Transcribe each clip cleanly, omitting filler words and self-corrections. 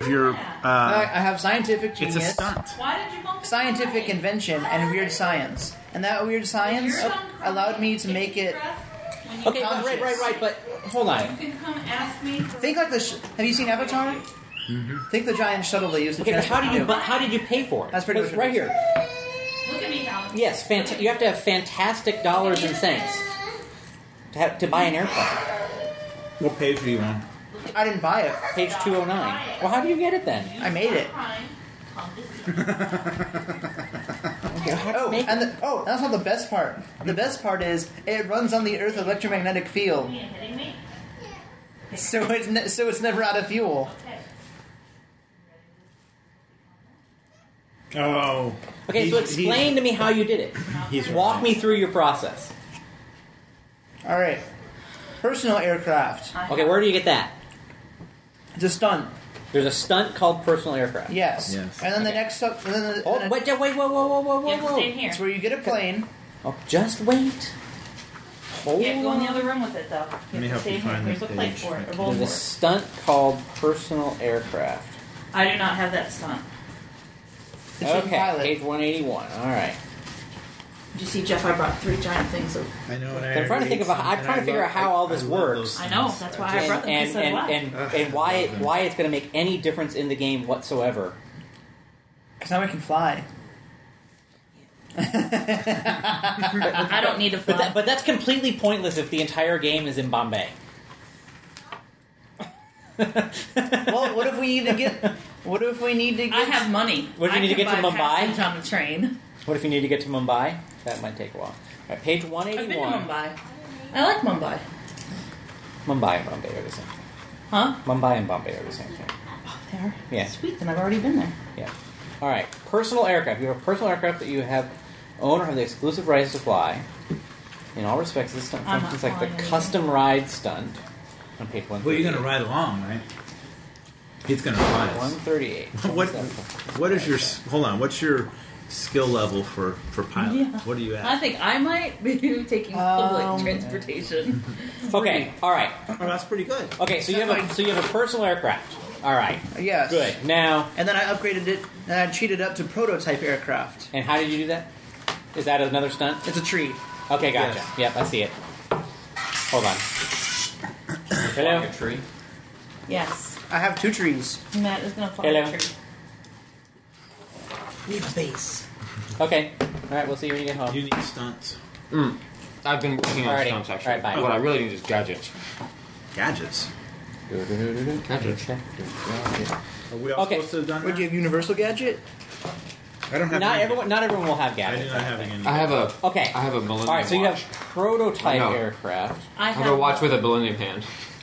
your. I have scientific genius. It's a stunt. Why did you bump Scientific invention and weird science. And that weird science allowed me to make it... Okay, right, but hold on. You can come ask me for... Think like the... Have you seen Avatar? Think the giant shuttle they use to Okay, but transport how did you pay for it? That's pretty much right here. Look at me, Alan. Yes, you have to have fantastic dollars and cents to buy an airplane. What page are you on? I didn't buy it. Page 209. Well, how do you get it then? I made it. That's not the best part. The best part is it runs on the Earth's electromagnetic field. So it's never out of fuel. Oh. Okay, so explain to me how you did it. Walk me through your process. All right. Personal aircraft. Okay, where do you get that? It's a stunt. There's a stunt called personal aircraft. Yes. And then the next stuff. Wait, whoa. Stay here. It's where you get a plane. Oh, just wait. Hold Yeah, go in the on. other room with it, though. Let me help you find There's a that plate page. for it, or bowl There's a for it. stunt called personal aircraft. I do not have that stunt. It's with Okay, pilot. page 181. All right. Did you see, Jeff? I brought 3 giant things of... I know. I'm trying to think of. I'm trying to figure out how all this works. I know. That's why I brought them. And So do I. and why it's going to make any difference in the game whatsoever. Because now we can fly. I don't need to fly. But that's completely pointless if the entire game is in Bombay. Well, what if we need to get? What if we need to get? I have money. What if you need to get to I can buy Mumbai? passage on the train. What if you need to get to Mumbai? That might take a while. All right, page I've 181. been to Mumbai. I like Mumbai. Mumbai and Bombay are the same thing. Huh? Mumbai and Bombay are the same thing. Oh, they are? Yeah. Sweet, then I've already been there. Yeah. All right. Personal aircraft. You have a personal aircraft that you own or have the exclusive rights to fly. In all respects, this stunt I'm functions not like the flying custom ride stunt. On page 138. Well, you're going to ride along, right? He's going to ride us. 138. What is your... Hold on. What's your skill level for pilot? Yeah. What are you at? I think I might be taking public transportation. Okay. All right. Oh, that's pretty good. Okay. So you have a personal aircraft. All right. Yes. Good. Now. And then I upgraded it, and I cheated up to prototype aircraft. And how did you do that? Is that another stunt? It's a tree. Okay. Gotcha. Yes. Yep. I see it. Hold on. Hello. A tree. Yes. I have 2 trees. Matt is going to fly Hello. a tree. Need a base. Okay. All right. We'll see you when you get home. You need stunts. I've been working on Alrighty. stunts actually. Alright, bye. What I really need is gadgets. Gadgets. Gadgets. Are we all Okay. supposed to have done Would that? you have universal gadget? I don't have Not any. everyone will have I gadgets. do not have any. I have a. Okay. I have a Millennium All right. So you watch. have prototype No. aircraft. I I have a watch with a Millennium hand.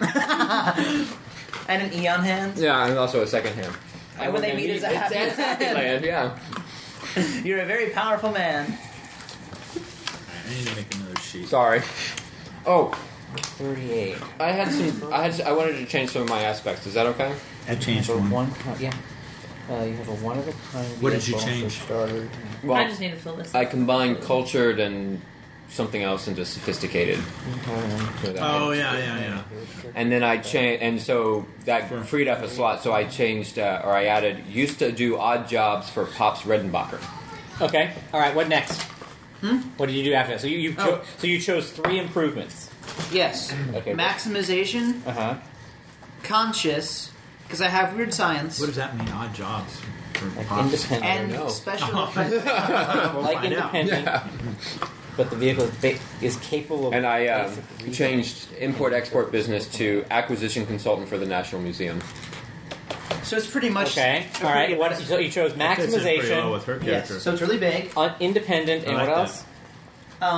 And an Eon hand? Yeah, and also a second hand. And when they meet, it's a happy land. Yeah. You're a very powerful man. I need to make another sheet. Sorry. Oh, 38. I wanted to change some of my aspects. Is that okay? I changed So one. yeah. You have a one of a kind. What did you vehicle for change? starters. Well, I just need to fill this. I combined cultured and something else into sophisticated. So that Oh, made- yeah. And then I changed, and so that freed up a slot. So I changed, or I added, used to do odd jobs for Pops Redenbacher. Okay. All right. What next? What did you do after that? So you chose 3 improvements. Yes. Okay. Maximization, conscious, because I have weird science, What does that mean? Odd jobs. For Like Pops? independent. and know. special effects. We'll Like find out. independent. But the vehicle is capable of. And I basically- changed import-export business to acquisition consultant for the National Museum. So it's pretty much Okay. All right. What? So you chose That fits in pretty well maximization, with her Yes. character. So it's really big. independent, and I like what that.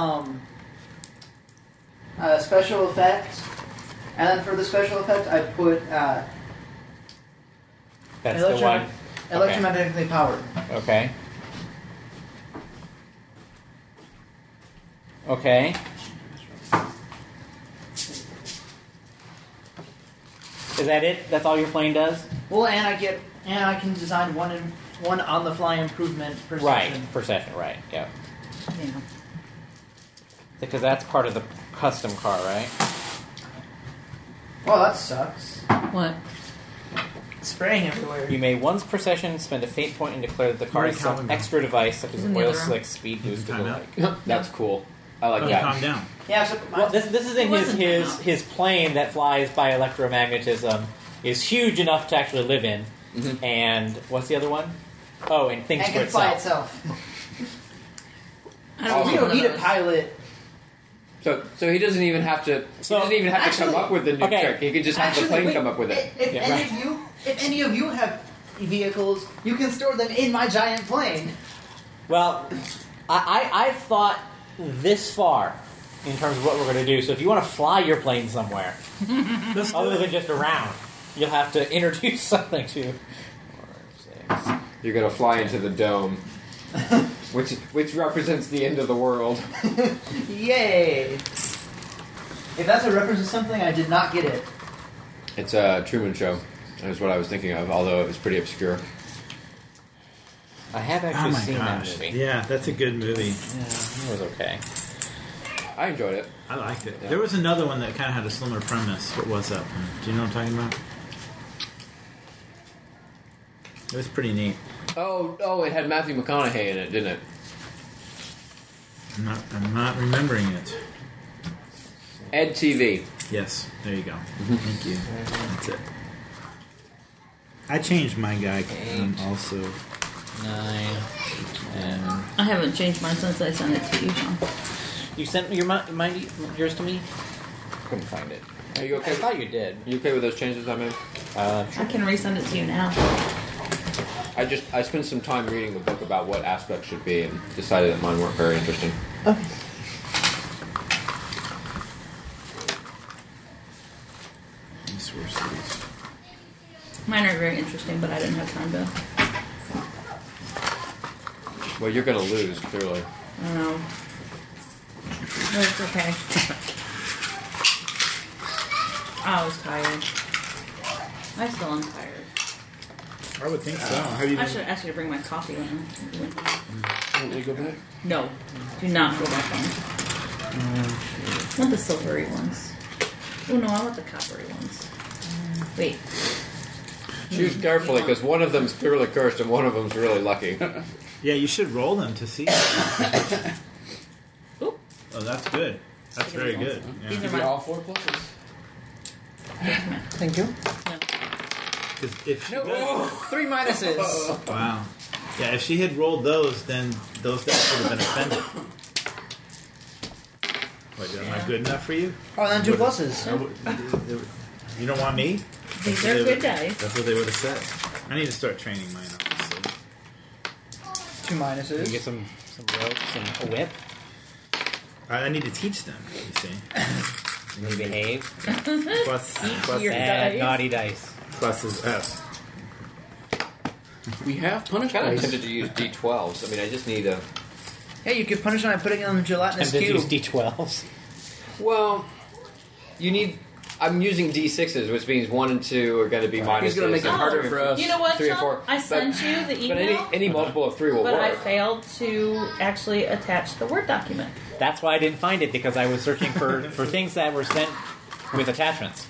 else? Special effects, and then for the special effect, I put That's the one. electromagnetically powered. Okay. Okay. Is that it? That's all your plane does? Well, and I can design one on the fly improvement per Right. session. Per session. Right. Yeah. Yeah. Because that's part of the custom car, right? Well, that sucks. What? spraying everywhere. You may once per session spend a fate point and declare that the card is some extra device such as In an the oil other room. slick, speed boost, or the Time out. like. That's cool. I like Oh, that. calm down. Yeah, so Well, this is in It wasn't his that. his plane that flies by electromagnetism is huge enough to actually live in. Mhm. And what's the other one? Oh, and thinks and for can fly itself. itself. I don't We know don't one need of a those. pilot. So he doesn't even have to. So- he doesn't even have to come Actually- up with the new okay. trick. He could just have the plane wait, come up with it. If, Yeah, any right. of you, if any of you have vehicles, you can store them in my giant plane. Well, I've thought this far in terms of what we're going to do. So if you want to fly your plane somewhere, other than just around, you'll have to introduce something to. 4, 6. You're gonna fly into the dome, which represents the end of the world. Yay! If that's a reference to something, I did not get it. It's a Truman Show. Is what I was thinking of, although it was pretty obscure. I have Oh actually my seen that gosh. movie. Yeah, that's a good movie. Yeah, it was okay. I enjoyed it. I liked it. Yeah. There was another one that kind of had a similar premise. What was that one? Do you know what I'm talking about? It was pretty neat. Oh, it had Matthew McConaughey in it, didn't it? I'm not remembering it. Ed TV. Yes, there you go. Thank you. That's it. I changed my guy also. 9, 10. I haven't changed mine since I sent it to you, Sean. You sent yours to me? Couldn't find it. Are you I okay? thought you did. Are you okay with those changes I made? I can resend it to you now. I spent some time reading the book about what aspects should be and decided that mine weren't very interesting. Okay. Resources. Mine are very interesting, but I didn't have time to. Well, you're gonna lose, clearly. I don't know. But it's okay. I was tired. I still am tired. I would think so. Have you I been? should ask you to bring my coffee when you went. Want me to go back? No, do not go back on. I want the silvery ones. Oh no, I want the coppery ones. Wait. Choose carefully, because one of them's clearly cursed and one of them's really lucky. Yeah, you should roll them to see. Oop. Oh, that's good. That's very good. These Yeah. are Give you mine. all 4 pluses. Thank you. No. 'Cause if she No, does- 3 minuses. wow. Yeah, if she had rolled those, then those dice would have been offended. What, am I good enough for you? Oh, then 2 pluses. You don't want me? These That's what are they good would- dice. That's what they would have said. I need to start training mine, obviously. 2 You minuses. get some ropes and a whip. I need to teach them, you see. And you behave. Plus your Bad, dice. naughty dice. plus is S. We have I'm punished kind of dice. tempted to use D12s. I mean, I just need a... Hey, you could punish them by putting them in a gelatinous And then use cube. D12s. Well, you need... I'm using D6s, which means 1 and 2 are going to be minuses. He's gonna make it and harder three for and us. You know what, 3 and Sean? 4. I sent you the email, But any multiple of 3 will but I work. failed to actually attach the Word document. That's why I didn't find it, because I was searching for things that were sent with attachments.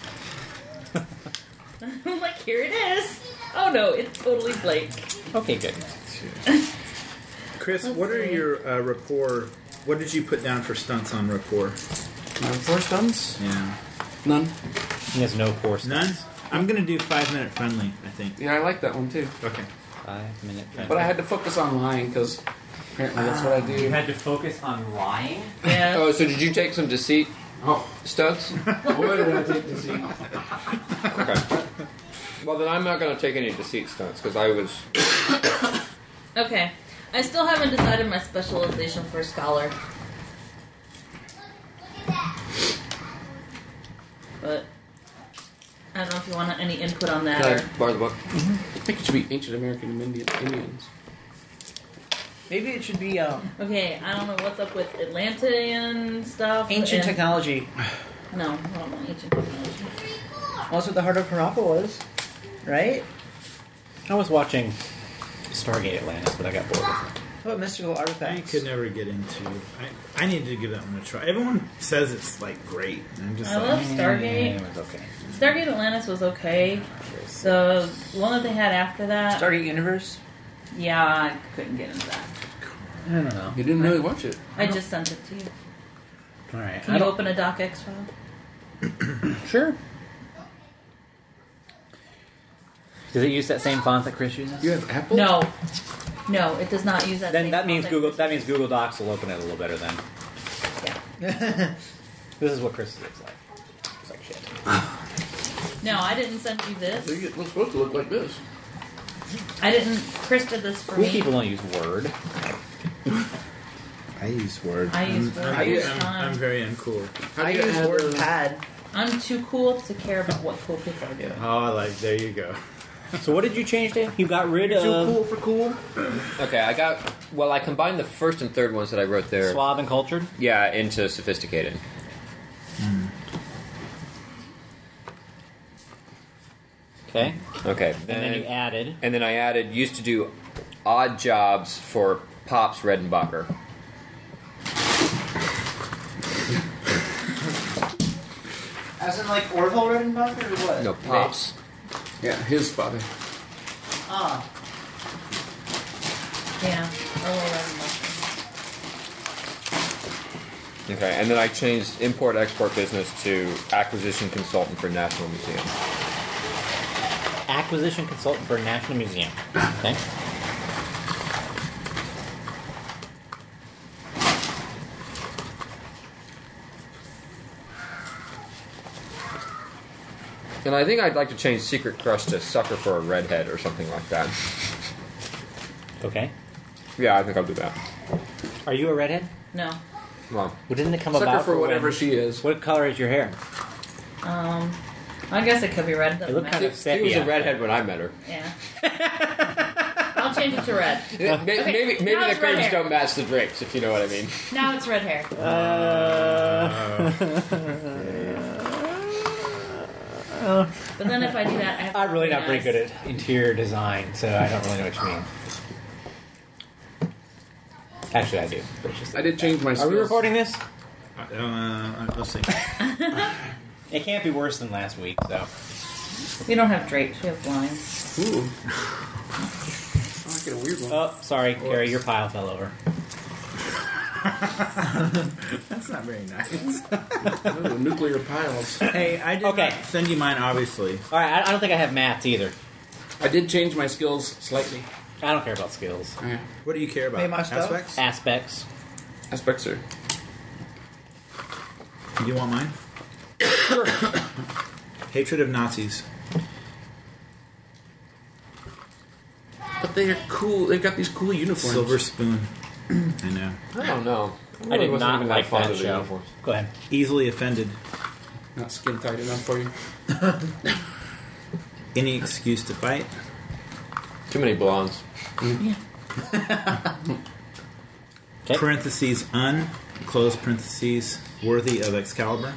I'm like, here it is. Oh no, it's totally blank. Okay, good. Chris, what are your rapport? What did you put down for stunts on rapport? My 4 stunts? Yeah. None. He has no course. None? I'm going to do 5-minute friendly, I think. Yeah, I like that one too. Okay. 5-minute friend. But I had to focus on lying because apparently that's what I do. You had to focus on lying? Yeah. Oh, so did you take some deceit Oh, stunts? boy, did I take the seat. Okay. Well, then I'm not going to take any deceit stunts, because I was... Okay. I still haven't decided my specialization for scholar. But I don't know if you want any input on that. Can Or, I borrow the book? I think it should be ancient American Indians. Maybe it should be okay, I don't know what's up with Atlantean stuff. ancient and- technology. No, I don't know ancient technology. Well, that's what the Heart of Harappa was, right? I was watching Stargate Atlantis, but I got bored with it. What mystical I artifacts? could never get into. I need to give that one a try. Everyone says it's like great. And I'm just I like, love Stargate. It was okay. Stargate Atlantis was okay. The one that they had after that, Stargate Universe. yeah, I couldn't get into that. I don't know. You didn't really watch it. I just sent it to you. All right. Can you open a docx file? Sure. Does it use that same font that Chris uses? You have Apple? No, it does not use that. Then same that means font Google. That means Google Docs will open it a little better then. Yeah. This is what Chris looks like. Looks like shit. No, I didn't send you I this. think it was supposed to look like this. I didn't. Chris did this for Cool me. people don't use Word. I use Word. I use Word. I use I'm time. very uncool. How I do you use add WordPad. I'm too cool to care about what cool people are doing. Oh, like there you go. So what did you change, Dave? You got rid Too of cool for cool. Okay, I combined the first and third ones that I wrote there. suave and cultured. Yeah, into sophisticated. Okay. Okay, And then you added. and then I added used to do odd jobs for Pops Redenbacher. As in like Orville Redenbacher or what? No, Pops. Yeah, his father. Ah. Yeah. Or whatever. Okay, and then I changed import-export business to acquisition consultant for National Museum. Acquisition consultant for a National Museum. Okay. And I think I'd like to change Secret Crush to Sucker for a Redhead or something like that. Okay. Yeah, I think I'll do that. Are you a redhead? No. Well, Well, didn't it come Sucker about for when- whatever she is. What color is your hair? I guess it could be red. It doesn't looked kind matter. of she sepia. was a redhead when I met her. Yeah. I'll change it to red. Maybe now the it's red curtains hair. don't match the drapes, if you know what I mean. Now it's red hair. But then if I do that, I have to I'm really be not very nice. good at interior design, so I don't really know what you mean. Actually, I do. But it's just- I did change my Are skills. we recording this? Let's see. It can't be worse than last week, so. We don't have drapes. We have blinds. Ooh. Oh, I get a weird one. Oh, sorry, Carrie, your pile fell over. That's not very nice. Oh, nuclear piles. Hey, I did Okay. not send you mine, obviously. All right, I don't think I have maths either. I did change my skills slightly. I don't care about skills. What do you care about? Pay my stuff? Aspects? Aspects. Aspects are. Do you want mine? Hatred of Nazis. But they are cool. They've got these cool uniforms. Silver spoon. I know. I don't know. I did wasn't not even like fond that of the show. uniforms. Go ahead. Easily offended. Not skin tight enough for you. Any excuse to fight. Too many blondes. Okay. Parentheses close parentheses, worthy of Excalibur.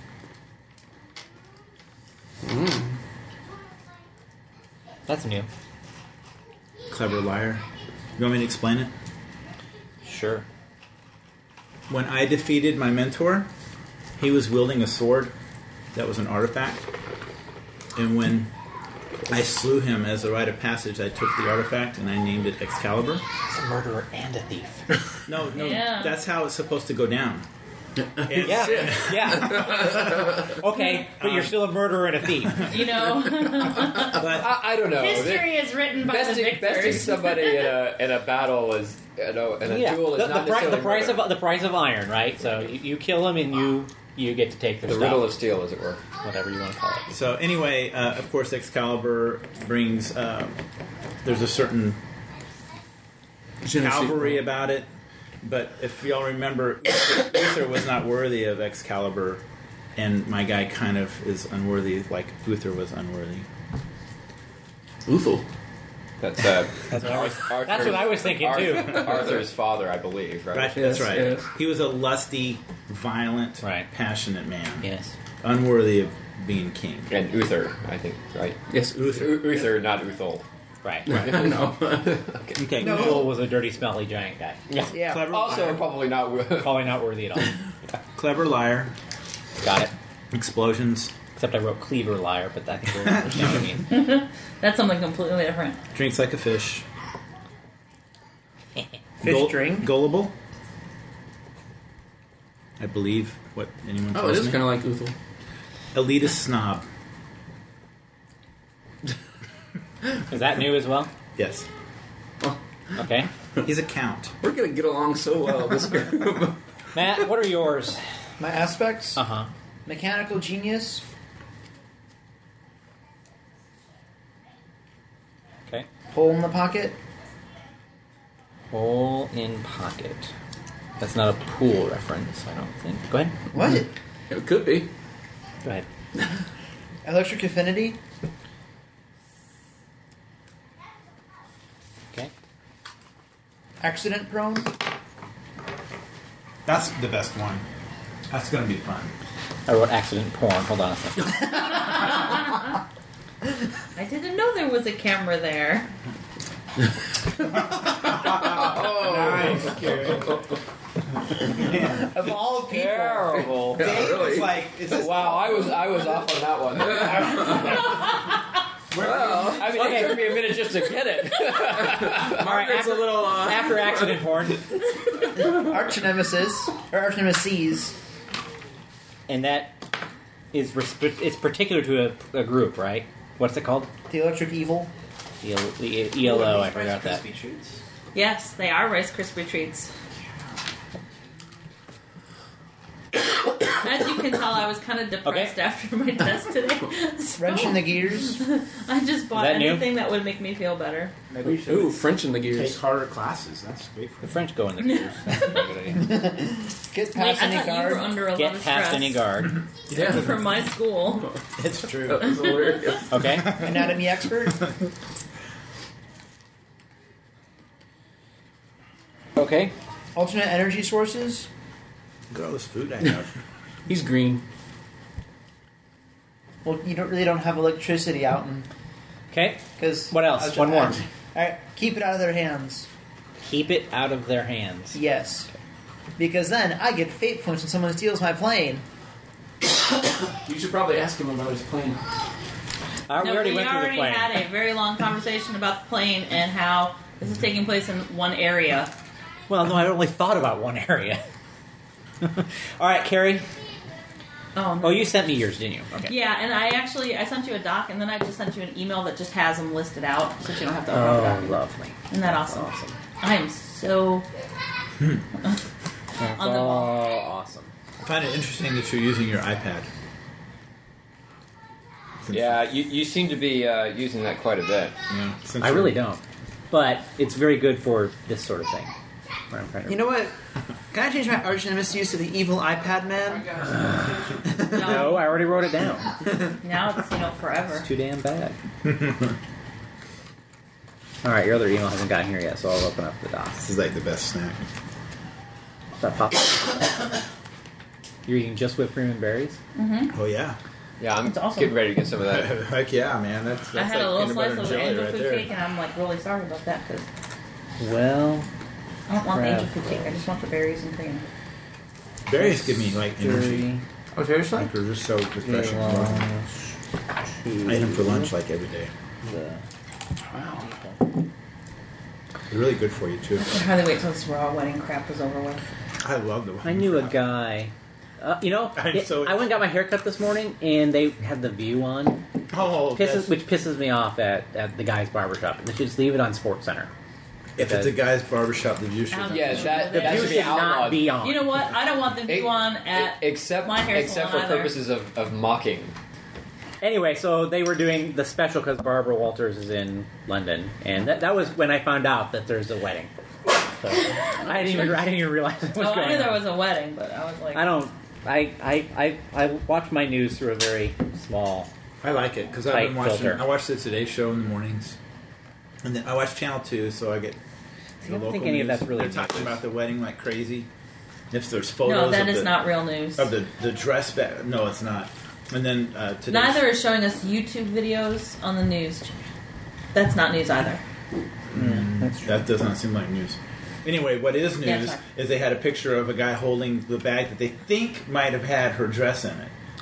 That's new. Clever liar. You want me to explain it? Sure. When I defeated my mentor, he was wielding a sword that was an artifact. And when I slew him as a rite of passage, I took the artifact and I named it Excalibur. He's a murderer and a thief. No, Yeah. that's how it's supposed to go down. And Yeah. Okay, but you're still a murderer and a thief. You know, But I don't know. history is written by the Besting victors. somebody in a battle is in a Yeah. duel is The not price necessarily murder. of the price of iron, right? So you kill him and you get to take their the stuff. riddle of steel, as it were. Whatever you want to call it. so anyway, of course, Excalibur brings. There's a certain cavalry about it, but if y'all remember, Uther was not worthy of Excalibur, and my guy kind of is unworthy, like Uther was unworthy. Uthal. That's That's what I was thinking too. Arthur's father, I believe, right? Right, that's Yes, right. yes. He was a lusty, violent, Right. passionate man, Yes. unworthy of being king. And Uther, I think, right? Yes, Uther. Uther, not Uthal. Right. No. Okay, Uthal was a dirty, smelly giant guy. Yeah. Clever, Also, liar, probably not. Probably not worthy at all. clever liar, Got it. explosions, Except I wrote cleaver liar, but I think we'll understand what I mean. That's something completely different. Drinks like a fish. Fish drink. Gullible. I believe what anyone Oh, tells it is me. kind of like Uthel. Elitist snob. Is that new as well? Yes. Okay. He's a count. We're gonna get along so well. This group. Matt, what are yours? My aspects. Uh-huh. Mechanical genius. Okay. Hole in the pocket. Hole in pocket. That's not a pool reference, I don't think. Go ahead. What? It could be. Go ahead. Electric affinity. Okay. Accident prone. That's the best one. That's going to be fun. I wrote accident porn. Hold on a second. I didn't know there was a camera there. Of all people. Terrible. Yeah, really. It's like it's just, Wow, I was off on that one. Well, I mean, it took me a minute just to get it. All right, it's a little. after accident porn. Arch nemesis. Or arch nemesis. And that is it's particular to a group, right? What's it called? The electric evil. The ELO, I forgot that. Yes, they are Rice Krispie treats. As you can tell, I was kind of depressed after my test today. So Wrench in the gears. I just bought Is that new? anything that would make me feel better. maybe we should Ooh, French in the take gears. harder classes. That's great for The French go in the gears. That's a very good idea. Get Wait, past I any thought you were guard. under a lot Get of past stress any guard. Yeah. from my school. It's true. That was hilarious. Okay. Anatomy expert. Okay. Alternate energy sources. Look at all this food I have. He's green. Well, you don't have electricity out, Okay. because What else? One more. All right, keep it out of their hands. Keep it out of their hands. Yes, because then I get fate points when someone steals my plane. You should probably ask him about his plane. We already went through the plane. had a very long conversation about the plane and how this is taking place in one area. Well, no, I only thought about one area. All right, Carrie. Oh, no. Oh, you sent me yours, didn't you? Okay. Yeah, and I sent you a doc, and then I just sent you an email that just has them listed out, so you don't have to open the document. lovely. Isn't that awesome? I am so on the ball. Awesome. I find it interesting that you're using your iPad. Yeah, you seem to be using that quite a bit. Yeah, since I you're- really don't. But it's very good for this sort of thing. Where I'm trying to- You know what? Can I change my arch nemesis to the evil iPad man? No, I already wrote it down. Now it's forever. It's too damn bad. All right, your other email hasn't gotten here yet, so I'll open up the docs. This is like the best snack. That pop. You're eating just whipped cream and berries? Oh yeah. Yeah, I'm It's awesome. getting ready to get some of that. Heck yeah, man. That's I had like a little peanut slice butter of and the jelly angel right food there. cake, and I'm really sorry about that because Well, I don't want the Crap. angel food cake. I just want the berries and cream. Berries give me like energy. Oh, seriously? Like they're just so refreshing. I eat them for lunch like every day. Wow. They're really good for you too. I can hardly wait till this raw wedding crap is over with. I love the. I knew a guy. I'm so I went and got my hair cut this morning, and they had the View on, Oh, which pisses me off at the guy's barbershop. They should just leave it on Sports Center. if it's a guy's barbershop, the view should. Yeah, that The View should be should not outlawed. be on. You know what? I don't want the view on at except my hair except for salon either. purposes of mocking. Anyway, so they were doing the special because Barbara Walters is in London, and that was when I found out that there's a wedding. So I didn't even realize it was Oh, going I knew there on. was a wedding, but I was like, I don't. I watch my news through a very small. I like it because I've Tight been watching. filter. I watch the Today Show in the mornings, and then I watch Channel 2, so I get. I don't think any of that's really They're talking news. about the wedding like crazy. If there's photos no, that of is the, not real news. of the dress back. No, it's not. And then today. Neither is showing us YouTube videos on the news. That's not news either. That's true. That does not seem like news. Anyway, what is news Yeah, it's fine. is they had a picture of a guy holding the bag that they think might have had her dress in it.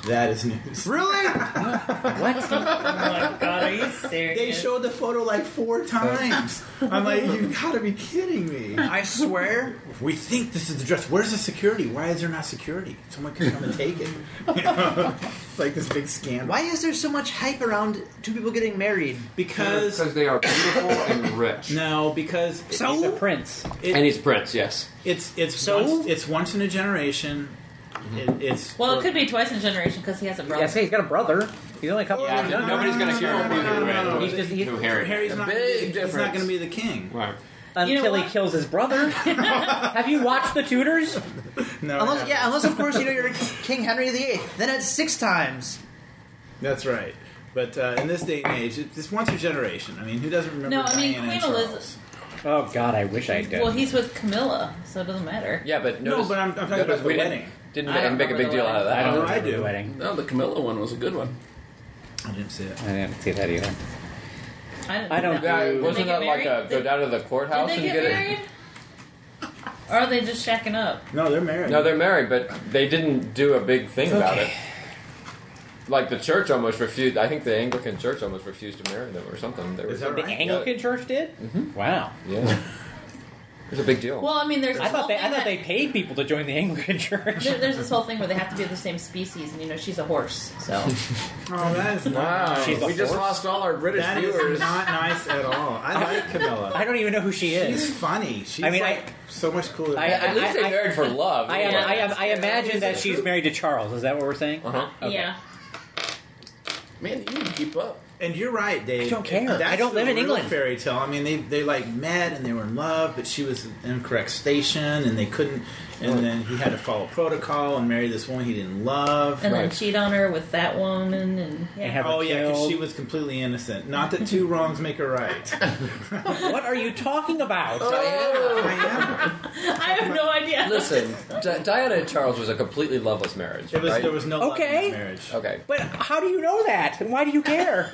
That is news. Really? What? Oh my god, are you serious? They showed the photo like 4 times. I'm like, you gotta be kidding me. I swear. We think this is the dress. Where's the security? Why is there not security? Someone could come and take it. It's like this big scandal. Why is there so much hype around two people getting married? Because they are beautiful and rich. no, because He's a prince. And he's Prince, yes. it's So? once in a generation. It's Well, it could be twice in a generation because he has a brother. Yeah, say he's got a brother. He's only a couple Yeah, years younger. nobody's going to care no. He's just who Harry. Harry's not. Big He's not difference. going to be the king. Right. You know Until he what? kills his brother. Have you watched The Tudors? No, Unless of course you're King Henry VIII. Then it's 6 times. that's right. But in this day and age, it's once a generation. I mean, who doesn't remember No, I mean, Diana and Queen Charles? Elizabeth- Oh God, I wish I did. Well, he's with Camilla, so it doesn't matter. Yeah, but No, notice, but I'm talking notice about the we wedding. didn't I don't make a big remember deal the out of I that. don't I remember do. the wedding. No, the Camilla one was a good one. I didn't see it. I didn't see that either. I don't do- know. Did Wasn't they that get like married? go down to the courthouse Did they and get get married? Or are they just shacking up? No, they're married. it? No, they're married, but they didn't do a big thing about it. Like the church almost refused. I think the Anglican Church almost refused to marry them or something. There was Is that The right? Anglican Church did? Wow. Yeah, it was a big deal. Well, I mean, there's this I thought whole they thing that- paid people to join the Anglican Church. There's this whole thing where they have to be of the same species, and she's a horse, so Oh, that is Wow. She's a We just horse? lost all our British that viewers. is not nice at all. I like Camilla. I don't even know who she She's is. funny. She's I mean, like so much cooler. At least they married for love. I imagine that she's married to Charles. Is that what we're saying? Uh-huh. Okay. yeah. Man, you need to keep up. And you're right, Dave. I don't care. That's I don't live the in real England. Fairy tale. I mean, they like met and they were in love, but she was in the incorrect station, and they couldn't. And then he had to follow protocol and marry this woman he didn't love. And then Right. cheat on her with that woman, and yeah. And have her Oh yeah, because killed. she was completely innocent. Not that 2 wrongs make a right. What are you talking about? I I have no idea. Listen, Diana and Charles was a completely loveless marriage. am. right? There was no love in Okay. that marriage. Okay. But how do you know that? And why do you care?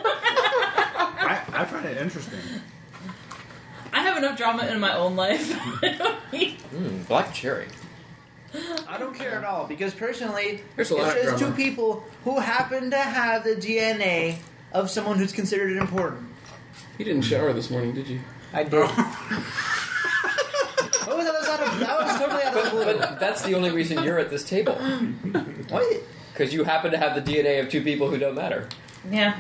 I find it interesting. I have enough drama in my own life. I don't need- Black cherry. I don't care at all because personally, There's a lot it's of just drama. 2 people who happen to have the DNA of someone who's considered important. You didn't shower this morning, did you? I did. What was that? That was totally out of the blue. But that's the only reason you're at this table. What? Because you happen to have the DNA of 2 people who don't matter. yeah.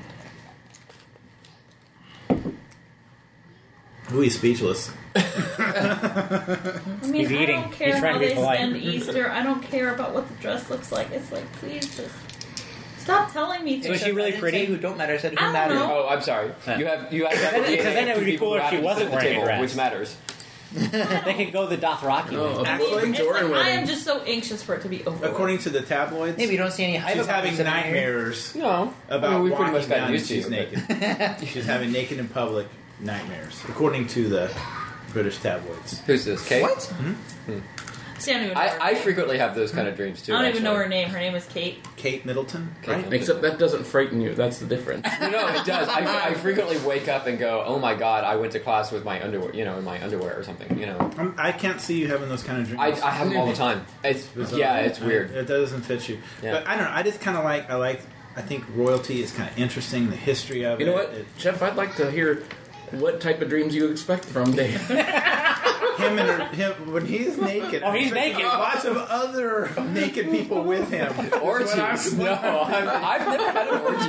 Ooh, he's speechless. I mean, He's eating. I don't care He's trying how to be they polite. spend Easter. I don't care about what the dress looks like. It's like, please just stop telling me So things. is she really I didn't pretty? say who don't matter. I said I who don't matters. know. Oh, I'm sorry. Huh. You have the Because then DNA it of would 2 be people cooler who if she happen to wasn't sit at the wearing a table, dress. which matters. They could go the Dothraki Oh, way. Actually, It's Victorian like, I wedding. am just so anxious for it to be over. According to the tabloids, Maybe you don't see any hype she's about having this in here. nightmares No. about I mean, we pretty walking much got down used to she's it. naked. She's having naked in public nightmares, according to the British tabloids. Who's this? Kate? What? See, I don't even know her I name. frequently have those kind of dreams too. I don't even know her actually. name. Her name is Kate. Kate Middleton, Kate right? Middleton. Except that doesn't frighten you. That's the difference. No, it does. I frequently wake up and go, "Oh my god, I went to class with my underwear, in my underwear or something." I can't see you having those kind of dreams. I have them all the time. It's it's weird. It doesn't fit you. Yeah. But I don't know. I just kind of like. I think royalty is kind of interesting. The history of You it. know what, Jeff? I'd like to hear what type of dreams you expect from Dave. Him when he's naked. Oh, he's I'm thinking naked. Lots of other naked people with him. Orgies? No, I've never had an orgy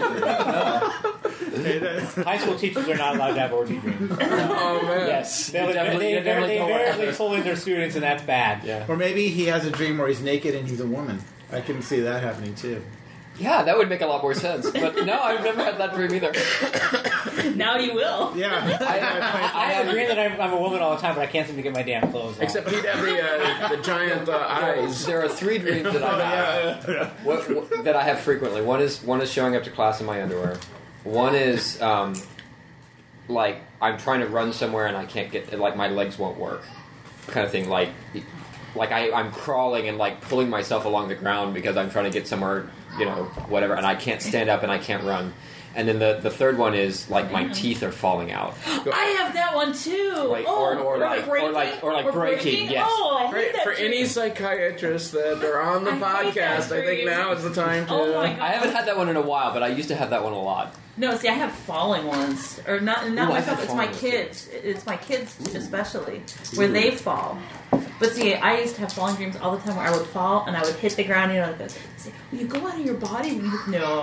dream. High school teachers are not allowed to have orgy dreams. Oh man. Yes, they definitely invariably don't. pull in their students, and that's bad. Yeah, Or maybe he has a dream where he's naked and he's a woman. I can see that happening too. yeah, that would make a lot more sense. But no, I've never had that dream either. Now you will. Yeah. I agree that I'm a woman all the time, but I can't seem to get my damn clothes on. Except he'd have the giant eyes. There are 3 dreams that I have. That I have frequently. One is showing up to class in my underwear. One is like I'm trying to run somewhere and I can't get, like my legs won't work, kind of thing. Like I'm crawling and like pulling myself along the ground because I'm trying to get somewhere, whatever, and I can't stand up and I can't run. And then the third one is like my teeth are falling out, I have that one too. like oh, or like breaking. Yes. Oh, I hate that For dream. any psychiatrists that are on the I hate that podcast, I think dream. now is the time to. Oh my god. I haven't had that one in a while, but I used to have that one a lot. No, see, I have falling ones, or not Ooh, I myself. have It's my falling kids. It's my kids especially, where they fall. But see, I used to have falling dreams all the time where I would fall and I would hit the ground. You know, like this. Say, will you go out of your body when you?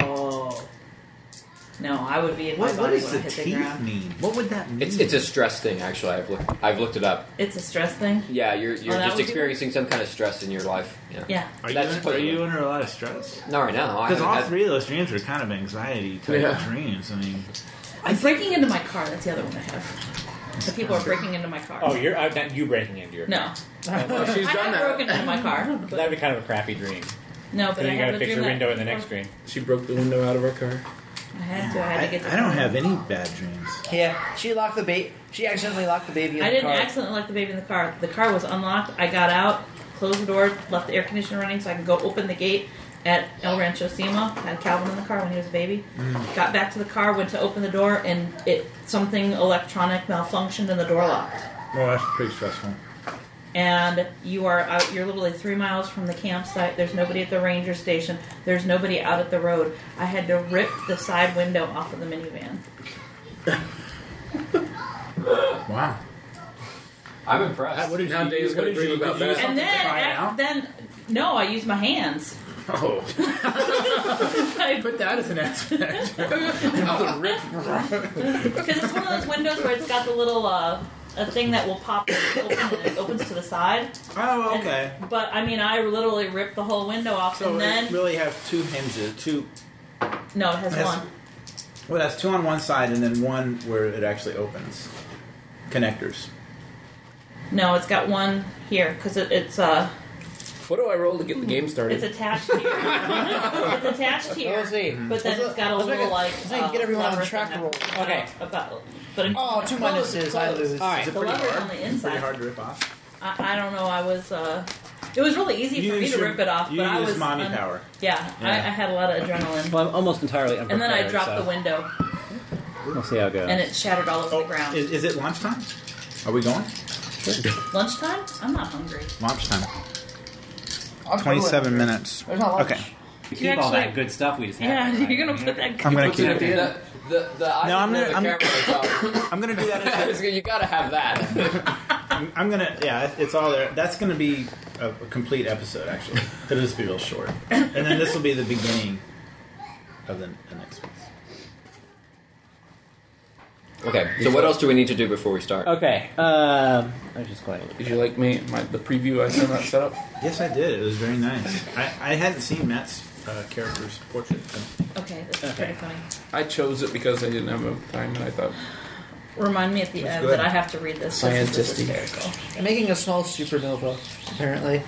No, I would be in my What body does when the I hit the teeth ground. mean? What would that mean? It's a stress thing. Actually, I've looked it up. It's a stress thing. Yeah, you're that just would be experiencing some kind of stress in your life. Yeah. Yeah. Are you under a lot of stress? Not right now. I Because haven't all had- three of those dreams are kind of anxiety type Yeah. dreams. I mean, I'm breaking into my car. That's the other one I have. The people are breaking into my car. Oh, you're not you breaking into your. No. Well, she's I done have that. broken into my car. But that'd be kind of a crappy dream. No, but Then I you have gotta a fix dream your that- window in the next dream. She broke the window out of her car. I had to get the I don't car. have any bad dreams. Yeah, she locked the baby. She accidentally locked the baby in I the didn't car. accidentally lock the baby in the car. The car was unlocked. I got out, closed the door, left the air conditioner running so I could go open the gate at El Rancho Sima. Had Calvin in the car when he was a baby. Got back to the car, went to open the door, and something electronic malfunctioned and the door locked. Well, that's pretty stressful. And you're literally 3 miles from the campsite. There's nobody at the ranger station. There's nobody out at the road. I had to rip the side window off of the minivan. Wow. I'm impressed. What did Now Dave's gonna dream about that. And try it out? then no, I used my hands. Oh, I put that as an aspect. Because it's one of those windows where it's got the little a thing that will pop open and it opens to the side. Oh, And- okay. but I mean, I literally ripped the whole window off, So and then it really have two hinges. no, it has Yes. one. Well, that's two on one side and then one where it actually opens. Connectors. No, it's got one here because it's What do I roll to get the game started? attached here. It's attached here, Let's see. but then it's got a Let's make little it- like. let's make it get everyone on lever track thing to roll. that- Okay. About, but Oh, two minuses. I lose. All right. the lever's on the Pretty inside. hard to rip off. I don't know. I was. It was really easy for me Use to your- rip it off, you but I use was. mommy power. Yeah, I Yeah. had a lot of adrenaline. Well, I'm almost entirely unprepared. And then I dropped so the window, We'll see how it goes. and it shattered all over Oh, the ground. is it lunchtime? Are we going? Lunchtime? I'm not hungry. Lunchtime. I'm 27 hungry. minutes. There's not lunch. Okay. keep all that good stuff we just had. Yeah, right? you're gonna put that. I'm gonna Puts it keep in it. the No, I'm gonna- I'm- camera. I'm gonna do that. As You gotta have that. I'm gonna. Yeah, it's all there. That's gonna be a complete episode. Actually, it'll just be real short, and then this will be the beginning of the next one. Okay, so what else do we need to do before we start? Okay. I was just going. Did you like me? The preview I sent that set up? Yes, I did. It was very nice. I hadn't seen Matt's character's portrait. Okay, this is pretty funny. I chose it because I didn't have enough time, and I thought Remind me at the end good. that I have to read this. This is Scientisty. hysterical. I'm making a small supernova, apparently.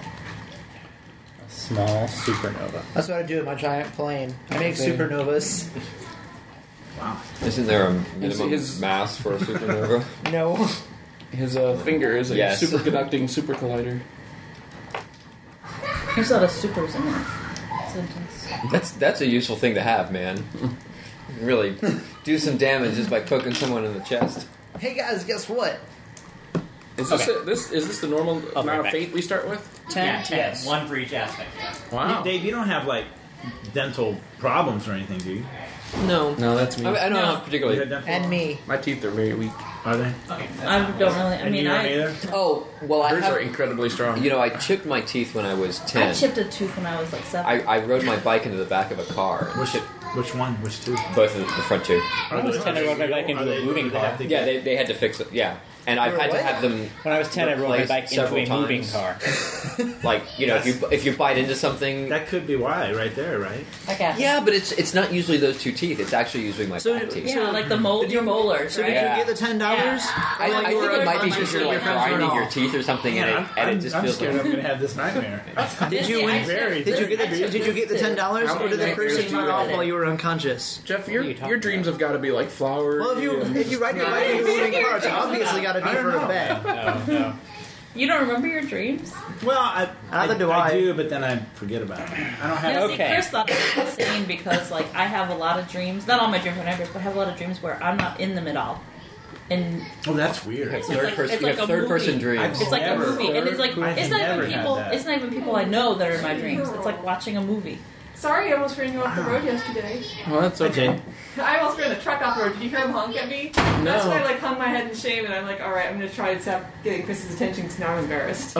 Small supernova. That's what I do with my giant plane. I make Okay. supernovas. Wow. Isn't there a minimum His- mass for a supernova? No. his finger is a Yes. superconducting super There's a lot of supers in that sentence. That's a useful thing to have, man. Really do some damage just by poking someone in the chest. Hey guys, guess what? Is this Okay. is this the normal I'll amount be of back. fate we start with? 10? Yeah, 10. Yes. One for each aspect. Yeah. Wow. Dave, you don't have like dental problems or anything, do you? No. No, that's me. I don't No. have You particularly. have dental And me. My teeth are very weak. Are they? I don't really. I And mean, you don't I either? Oh, well, I Hers are have. incredibly strong. You know, I chipped my teeth when I was 10. I chipped a tooth when I was like 7. I rode my bike into the back of a car. And chipped Which one? Which two? both of the front two. When I was 10, I rode my bike into a moving car. Yeah, they had to fix it. Yeah, and I've had to what? have them. When I was 10, I rode my replaced bike into a several moving times. car. Like, you know, if you bite into something. That could be why, right there, right? Okay. Yeah, but it's not usually those two teeth. It's actually usually my So- back teeth. Yeah, like the your molars, So right? did Yeah. you get the $10? I think it might be on because my you're like teeth. grinding your teeth or something, and it just I'm feels scared like. I'm going to have this nightmare. Did you win? Very. Did you get the $10, How or did the many person do run you off have? while you were unconscious? Jeff, What are you your talking dreams have got to be like flowers. Well, if you ride your bike in a moving car, it's obviously got to be I don't for a know. bed. No. You don't remember your dreams? Well, I I. do, but then I forget about it. I don't have. Yeah, see, Okay. Chris thought it was insane because, like, I have a lot of dreams. Not all my dreams are nightmares, but I have a lot of dreams where I'm not in them at all. And Oh, that's weird. It's Third like- person, it's you like have a third person movie. dreams. it's like Never. a movie, and it's like I've it's not never even had people. that. It's not even people I know that are in my dreams. It's like watching a movie. Sorry, I almost ran you off the road yesterday. Well, that's okay. Okay. I almost ran the truck off the road. Did you hear him honk at me? No. That's when I like hung my head in shame, and I'm like, all right, I'm going to try to stop getting Chris's attention because now I'm embarrassed.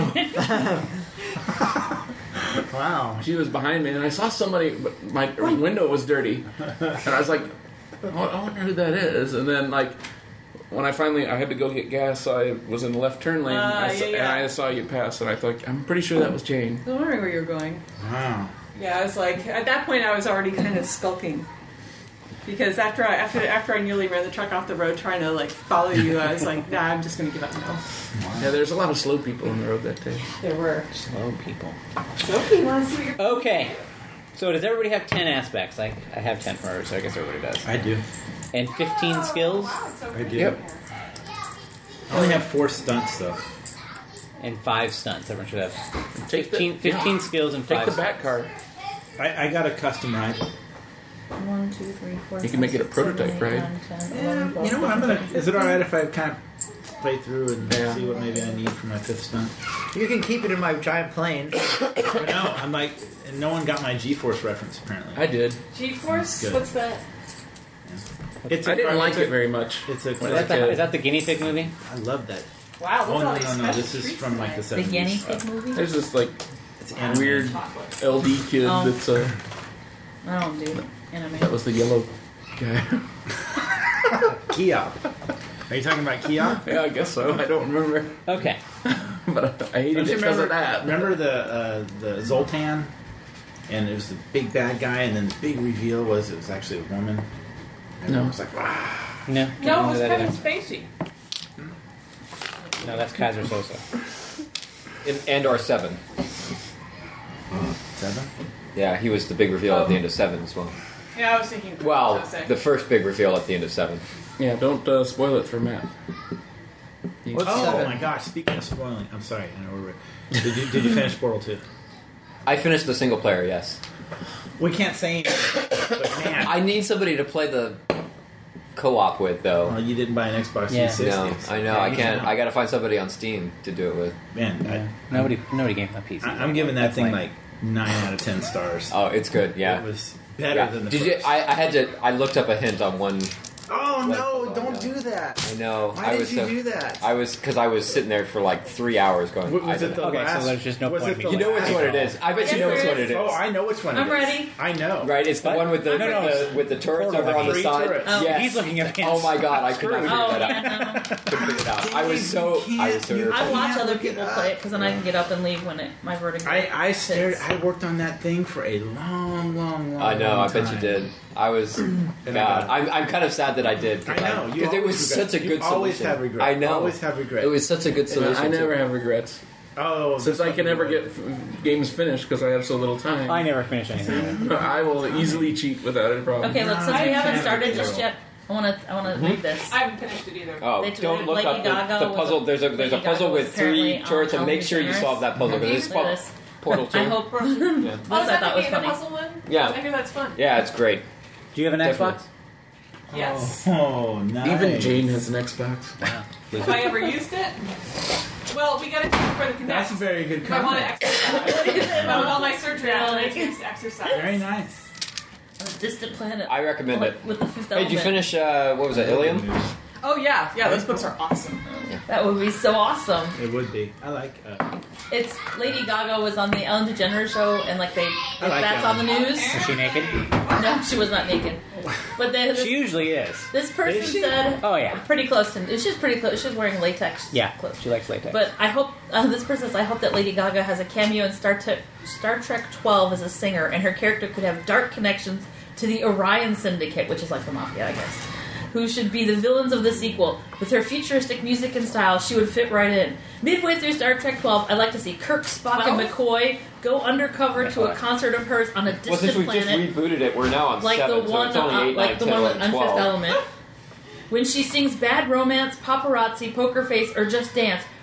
Wow. She was behind me, and I saw somebody, but my window was dirty. And I was like, oh, I wonder who that is. And then, like, when I had to go get gas, I was in the left turn lane, and I saw you pass, and I thought, I'm pretty sure that was Jane. I was wondering where you were going. Wow. Yeah, I was like, at that point, I was already kind of skulking. Because after I nearly ran the truck off the road trying to like follow you, I was like, nah, I'm just going to give up now. Yeah, there's a lot of slow people on the road that day. There were. Slow people. Sophie wants to see your... Okay. So does everybody have 10 aspects? I have 10 for her, so I guess everybody does. I do. And 15 skills I do. Yep. I only have 4 stunts though. and 5 stunts. Everyone should have Take 15 skills and 5 Take the stunts. back card. I got a custom ride. 1, 2, 3, 4. You can make it a prototype, right? 10, 11, 12, You know what? 13, Is it all right if I kind of play through and Yeah. see what maybe I need for my 5th stunt? You can keep it in my giant plane. But no, I'm like, and no one got my G-force reference apparently. I did. G-Force? Good. What's that? It's I didn't like it's a- it very much. It's a. Is that the guinea pig movie? I love that. Wow, Oh look at all no these no no! special This is treats from like the tonight. 70s. The guinea pig movie? There's this, like, It's animated. weird Chocolate. LD kid Oh. that's, I don't do anime. that was the yellow guy. Kia. Are you talking about Kia? Yeah, I guess so. I don't remember. Okay. But I hated it because of that. Remember the Zoltan? And it was the big bad guy, and then the big reveal was it was actually a woman. And No. I was like, wow. No. No, it don't was do that Kevin either. Spacey. No, that's Kaiser Sosa. And or 7. 7? Yeah, he was the big reveal at the end of 7 as well. Yeah, I was thinking... Well, Jose. the first big reveal at the end of 7. Yeah, don't spoil it for Matt. What's Oh 7? my gosh! Speaking of spoiling, I'm sorry. I know did you finish Portal 2? I finished the single player, yes. We can't say anything, but man, I need somebody to play the co-op with, though. well, you didn't buy an Xbox Yeah. 360. No, I know. I can't. I got to find somebody on Steam to do it with. Man, Nobody gave him a PC. I'm giving that That's thing like 9 out of 10 stars. Oh, it's good. Yeah. It was better Yeah. than the Did first. you? I had to. I looked up a hint on one. Oh no! What? Don't No. do that. I know. Why I did was you so, do that? I was because I was sitting there for like 3 hours going. Was I it the don't know. Okay, so last? there's just no was point it me the You know last- which one it is. I bet you know which one it is. Oh, I know which one. I'm it is. ready. I know. Right, it's the What? one with the No. with the turrets Portal, over on the three side. turrets. Oh, Yes. he's looking at Oh my god, I could not figure Oh, that out. yeah, no. Couldn't figure it out. I was so. I was so. You I watch can't other look it people up. play it because then I can get up and leave when my verdict. I stared. hits. I worked on that thing for a long I know. I bet you time. did. I was. God, I'm kind of sad that I did. I know. You because it was always such a regret. good You always solution. have regret. I know. Always have regret. It was such a good solution. I never too. have regrets. Oh, Since I can never get games finished because I have so little time, I never finish anything. I will easily cheat without a problem. Okay, look. Since we I haven't can't started do just it. yet, I want to read this. I haven't finished it either. Oh, They don't tweeted look Lady up Gaga the was puzzle. a- There's a Lady puzzle Gaga with was apparently 3 turrets, and on make sure you Ellen solve that puzzle because it's Look at this. Portal 2. I hope Yeah. this Oh, is I that thought the was game, the funny. puzzle one? Yeah. I hear that's fun. Yeah, it's great. Do you have an Definitely. Xbox? Yes. Oh, nice. Even Jane has an Xbox. Have I ever used it? Well, we got to take it for the Kinect. That's a very good If I want to comment. exercise. With all my surgery after I used to exercise. Very nice. On a distant planet. I recommend it. With the fifth Hey, did you element. finish? What was it? Ilium? Oh, yeah. Yeah, those books are awesome. That would be so awesome. It would be. I like. It's Lady Gaga was on the Ellen DeGeneres show, and like like that's that on the news. Is she naked? No, she was not naked. But then She usually is. this person Is she? said, Oh yeah. pretty close to. She's pretty close. She's wearing latex. Yeah. clothes. She likes latex. But I hope this person says, I hope that Lady Gaga has a cameo in Star Trek 12 as a singer, and her character could have dark connections to the Orion Syndicate, which is like the mafia, I guess. Who should be the villains of the sequel? With her futuristic music and style, she would fit right in. Midway through Star Trek 12, I'd like to see Kirk, Spock, and McCoy go undercover to a concert of hers on a Well, since distant we just planet, rebooted it, we're now on like 7, the so one, it's only 8, 9, like the 10, one with 11, Unfifth 12. Element. When she sings Bad Romance, Paparazzi, Poker Face, or Just Dance,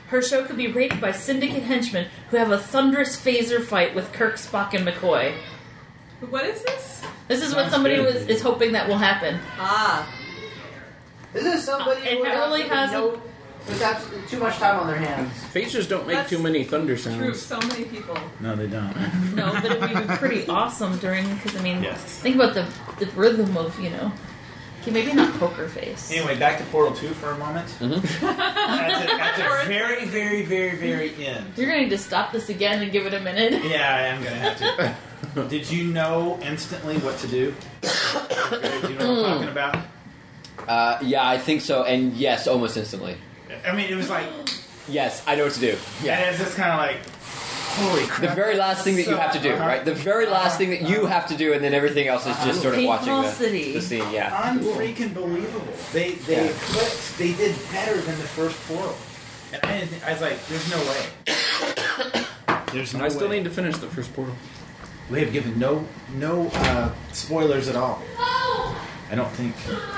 Her show could be rated by syndicate henchmen who have a thunderous phaser fight with Kirk, Spock, and McCoy. What is this? This is what Sounds somebody good. is hoping that will happen. Ah. This is somebody It who really has without too much time on their hands. Phasers don't make That's too many thunder True, sounds. so many people. No, they don't. No, but it would be pretty awesome during, because I mean, Yes. think about the rhythm of, you know, okay, maybe not poker face. Anyway, back to Portal 2 for a moment. Mm-hmm. At the very, very, very, very end. You're going to need to stop this again and give it a minute. Yeah, I am going to have to. Did you know instantly what to do? Do you know what I'm talking about? Yeah, I think so. And yes, almost instantly. I mean, it was like, Yes, I know what to do. and it's just kind of like, holy crap. The very last thing that you have to do, right? The very last thing that you have to do, and then everything else is just sort of watching Paintball City. the scene. Yeah. Unfreaking believable. They Yeah. eclipsed. They did better than the first Portal. And I was like, there's no way. There's no I still way. need to finish the first Portal. We have given no spoilers at all. I don't think.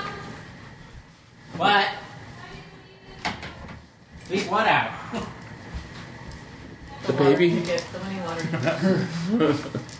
What? Leave what out? The baby? You get the money water.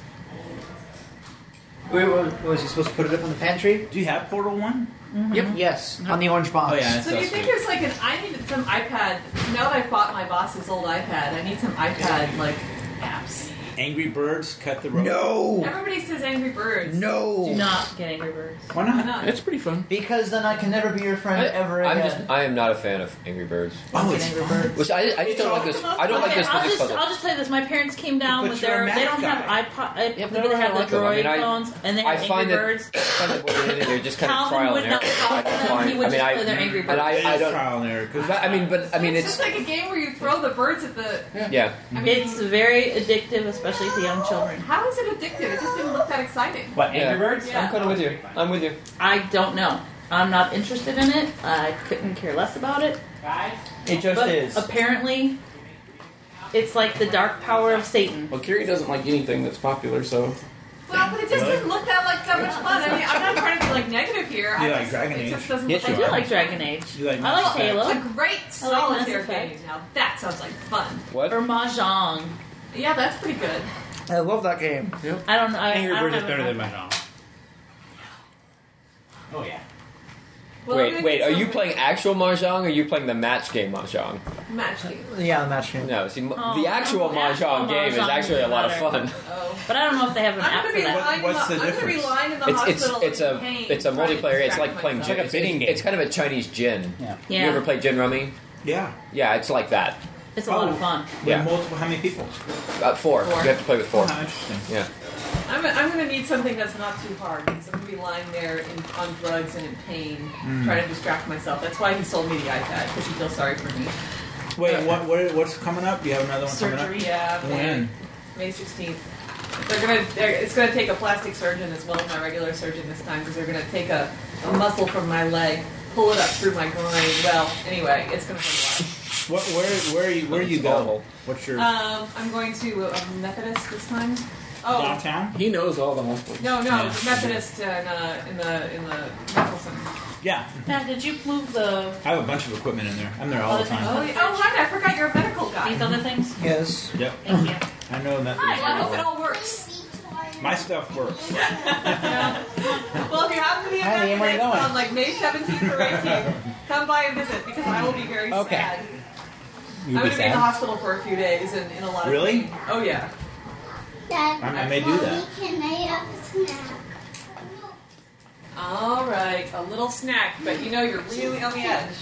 Wait, was he supposed to put it up in the pantry? Do you have Portal 1? Yep. Yes, on the orange box. Oh, yeah. So do you think there's like I needed some iPad, now that I've bought my boss's old iPad, I need some iPad, like, apps. Angry Birds cut the rope. No! Everybody says Angry Birds. Do No! not get Angry Birds. Why Why not? not? It's pretty fun. Because then I can never be your friend ever again. I am not a fan of Angry Birds. Oh, Get it's Angry fun. Birds. Which I just don't like this. I don't like Okay, this I'll physics puzzle. just tell you this. My parents came down But with you're a their. They Mac don't have guy. iPod. Yep, They no, have I the like them. Droid I mean, phones, and they I have find Angry that Birds. they're just kind of Calvin trial would and error. not talk I to don't them. find. He would I mean, just play their Angry and Birds. I It is don't. trial and error. 'Cause I mean, It's it's just like a game where you throw the birds at the. yeah. I mean, It's very addictive, especially to young children. how is it addictive? It just didn't look that exciting. What, Yeah. Angry Birds? Yeah. I'm kind of with you. I'm with you. I don't know. I'm not interested in it. I couldn't care less about it. It just But is. apparently, it's like the dark power of Satan. Well, Kiri doesn't like anything that's popular, so Well, but it just Really? didn't look that much fun. I mean, I'm not trying to be like negative here. You I like just, Dragon it Age? just doesn't Yes, look I you do like like Dragon Age. You like I like Mass Effect? Halo. a great solitaire Mass Effect. game. Now that sounds like fun. What? Or Mahjong. Yeah, that's pretty good. I love that game. I don't know. Angry I don't Birds is have better an than iPad. Mahjong. Oh, yeah. Well, I'm gonna Wait, get are you some playing actual mahjong or are you playing the match game mahjong? match game? Yeah, the match game. No, see, Oh, the actual the actual mahjong game is mahjong actually is a lot of better. fun. Oh. But I don't know if they have an I'm app gonna for be that. lying. What's the I'm gonna be difference? lying in the It's hospital. it's in a pain, it's a trying to multiplayer. It's like distract playing myself. gin. It's like a bidding game. It's kind of a Chinese gin. Yeah. Yeah. You ever play gin rummy? Yeah. Yeah, it's like that. It's a lot of fun. Yeah. Multiple. How many people? Four. Four. You have to play with four. Oh, how interesting. Yeah. I'm gonna need something that's not too hard because I'm gonna be lying there on drugs and in pain, trying to distract myself. That's why he sold me the iPad because he feels sorry for me. Wait, what's coming up? You have another one coming Surgery. Yeah, When? May 16th. It's gonna take a plastic surgeon as well as my regular surgeon this time because they're gonna take a muscle from my leg, pull it up through my groin. Well, anyway, it's gonna take up? Where are you It's go? awful. What's your a while. I'm going to a Methodist this time. Oh downtown? he knows all the hospitals. no, Yeah. Methodist in the medical center. Yeah. Matt, did you move the I have a bunch of equipment in there. I'm there all the time. Oh, right! I forgot you're a medical guy. these other things? Yes. Yep. Thank you. I know that. Well, I hope it all works. My stuff works. Yeah. Well, if you happen to be in Hi, Liam, where you Methodist going? on like May 17th or 18th, come by and visit because I will be very Okay. sad. You'd I'm be going to be in the sad. hospital for a few days and in a lot of Really? pain. Oh yeah. I may do that. Can I have a snack? All right, a little snack, but you know you're really on the edge.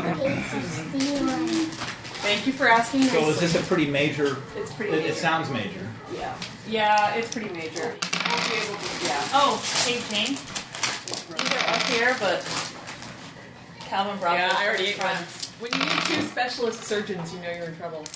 Thank you for asking. So is nicely. this a pretty major? It's pretty It major. sounds major. Yeah. Yeah, it's pretty major. Won't be able to. Yeah. Oh, hey, Jane. These are up here, but Calvin brought Yeah, those I already for ate his one. friends. When you need two specialist surgeons, you know you're in trouble.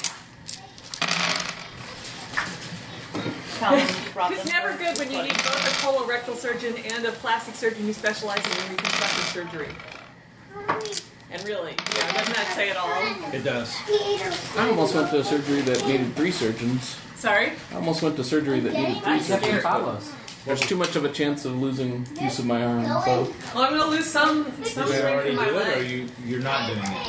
Calvin brought It's them never for good when his you need buddy. both a colorectal surgeon and a plastic surgeon who specializes in reconstructive surgery. And really, yeah, doesn't that say it all? It does. I almost went to a surgery that needed 3 surgeons. Sorry? I almost went to surgery that needed 3 Except for surgeons. but Pablo's. There's too much of a chance of losing use of my arm, so Well, I'm going to lose some Did you strength already in do my it, or leg. you're not doing it?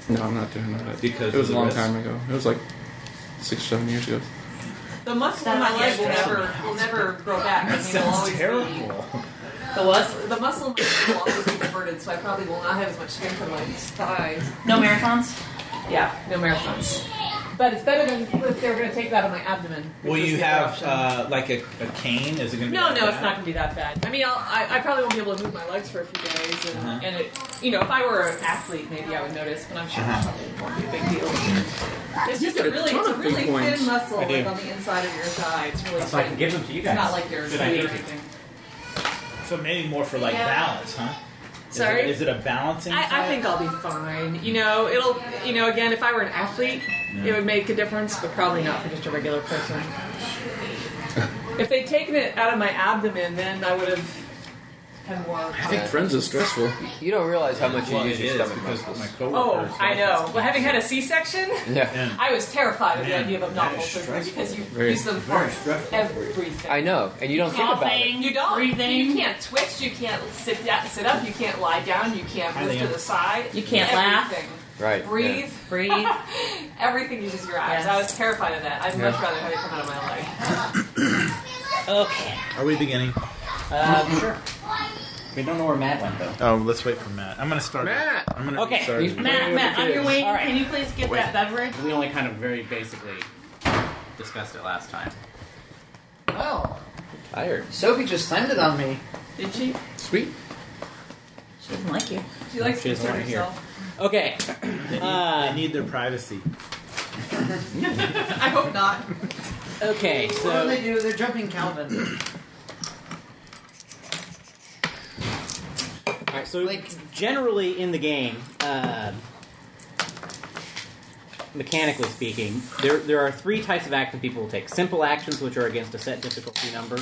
No, I'm not doing that. Because it was of a long the risk? time ago. It was like 6 or 7 years ago. The muscle in my leg will never grow back. I mean, it'll always Terrible. The what? the muscle in my leg will always be converted, so I probably will not have as much strength in my thighs. No marathons? Yeah, no marathons. But it's better than if they were going to take that on my abdomen. which Will was you the have other option. like a cane? Is it going to be? No, like no, that? it's not going to be that bad. I mean, I probably won't be able to move my legs for a few days, and it, if I were an athlete, maybe I would notice, but I'm sure it probably won't be a big deal. It's You just get a a really, ton it's a of really big points. thin muscle, I do. like on the inside of your thigh. It's really So I can thin. give them to you It's guys. not like your Should knee I or need to? anything. So maybe more for like Yeah. balance, huh? Sorry? Is it a balancing? I think I'll be fine. It'll, again, if I were an athlete, it would make a difference, but probably not for just a regular person. If they'd taken it out of my abdomen, then I would have had more. I think Friends is stressful. You don't realize how much you Well, use it your is stomach because muscles. my Oh, coworkers. I know. Well, having had a C-section, Yeah. I was terrified of the Man, idea of abdominal that is surgery stressful. because you Very- use them for everything. I know, and you don't think about it. Coughing, You don't. breathing. You can't twitch. You can't sit up. You can't lie down. You can't move to the side. You can't laugh. Everything. Right. Breathe. Breathe. Everything uses your eyes. Yes. I was terrified of that. I'd much rather have it come out of my leg. Okay. Are we beginning? Sure. We don't know where Matt went though. Oh, let's wait for Matt. I'm going to start. Matt! I'm going to Okay. start. He's- Matt, on your way, All right. can you please get that beverage? We only kind of very basically discussed it last time. Well, Tired. Sophie just landed on me. Did she? Sweet. She doesn't like you. She likes She to doesn't concern wanna hear. herself. Okay. They need their privacy. I hope not. Okay. What do So they do? They're jumping Calvin. all right. So Like- generally in the game, mechanically speaking, there are 3 types of actions people will take. Simple actions, which are against a set difficulty number,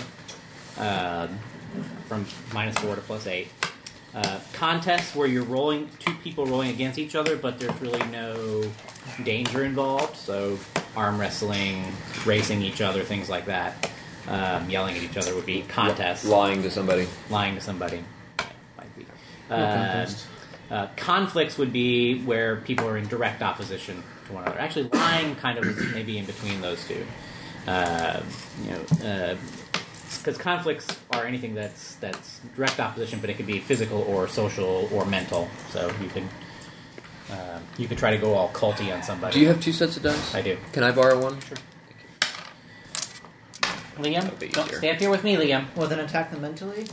from -4 to +8. Contests where you're rolling 2 people rolling against each other, but there's really no danger involved. So arm wrestling, racing each other, things like that. Yelling at each other would be contests. Lying to somebody. Lying to somebody. Might be. contest. Conflicts would be where people are in direct opposition to one another. Actually, lying kind of is maybe in between those two. Because conflicts are anything that's direct opposition, but it could be physical or social or mental. So you could try to go all culty on somebody. Do you have 2 sets of dice? I do. Can I borrow one? Sure. Liam, be don't easier. stay up here with me, Liam. Well, then attack them mentally.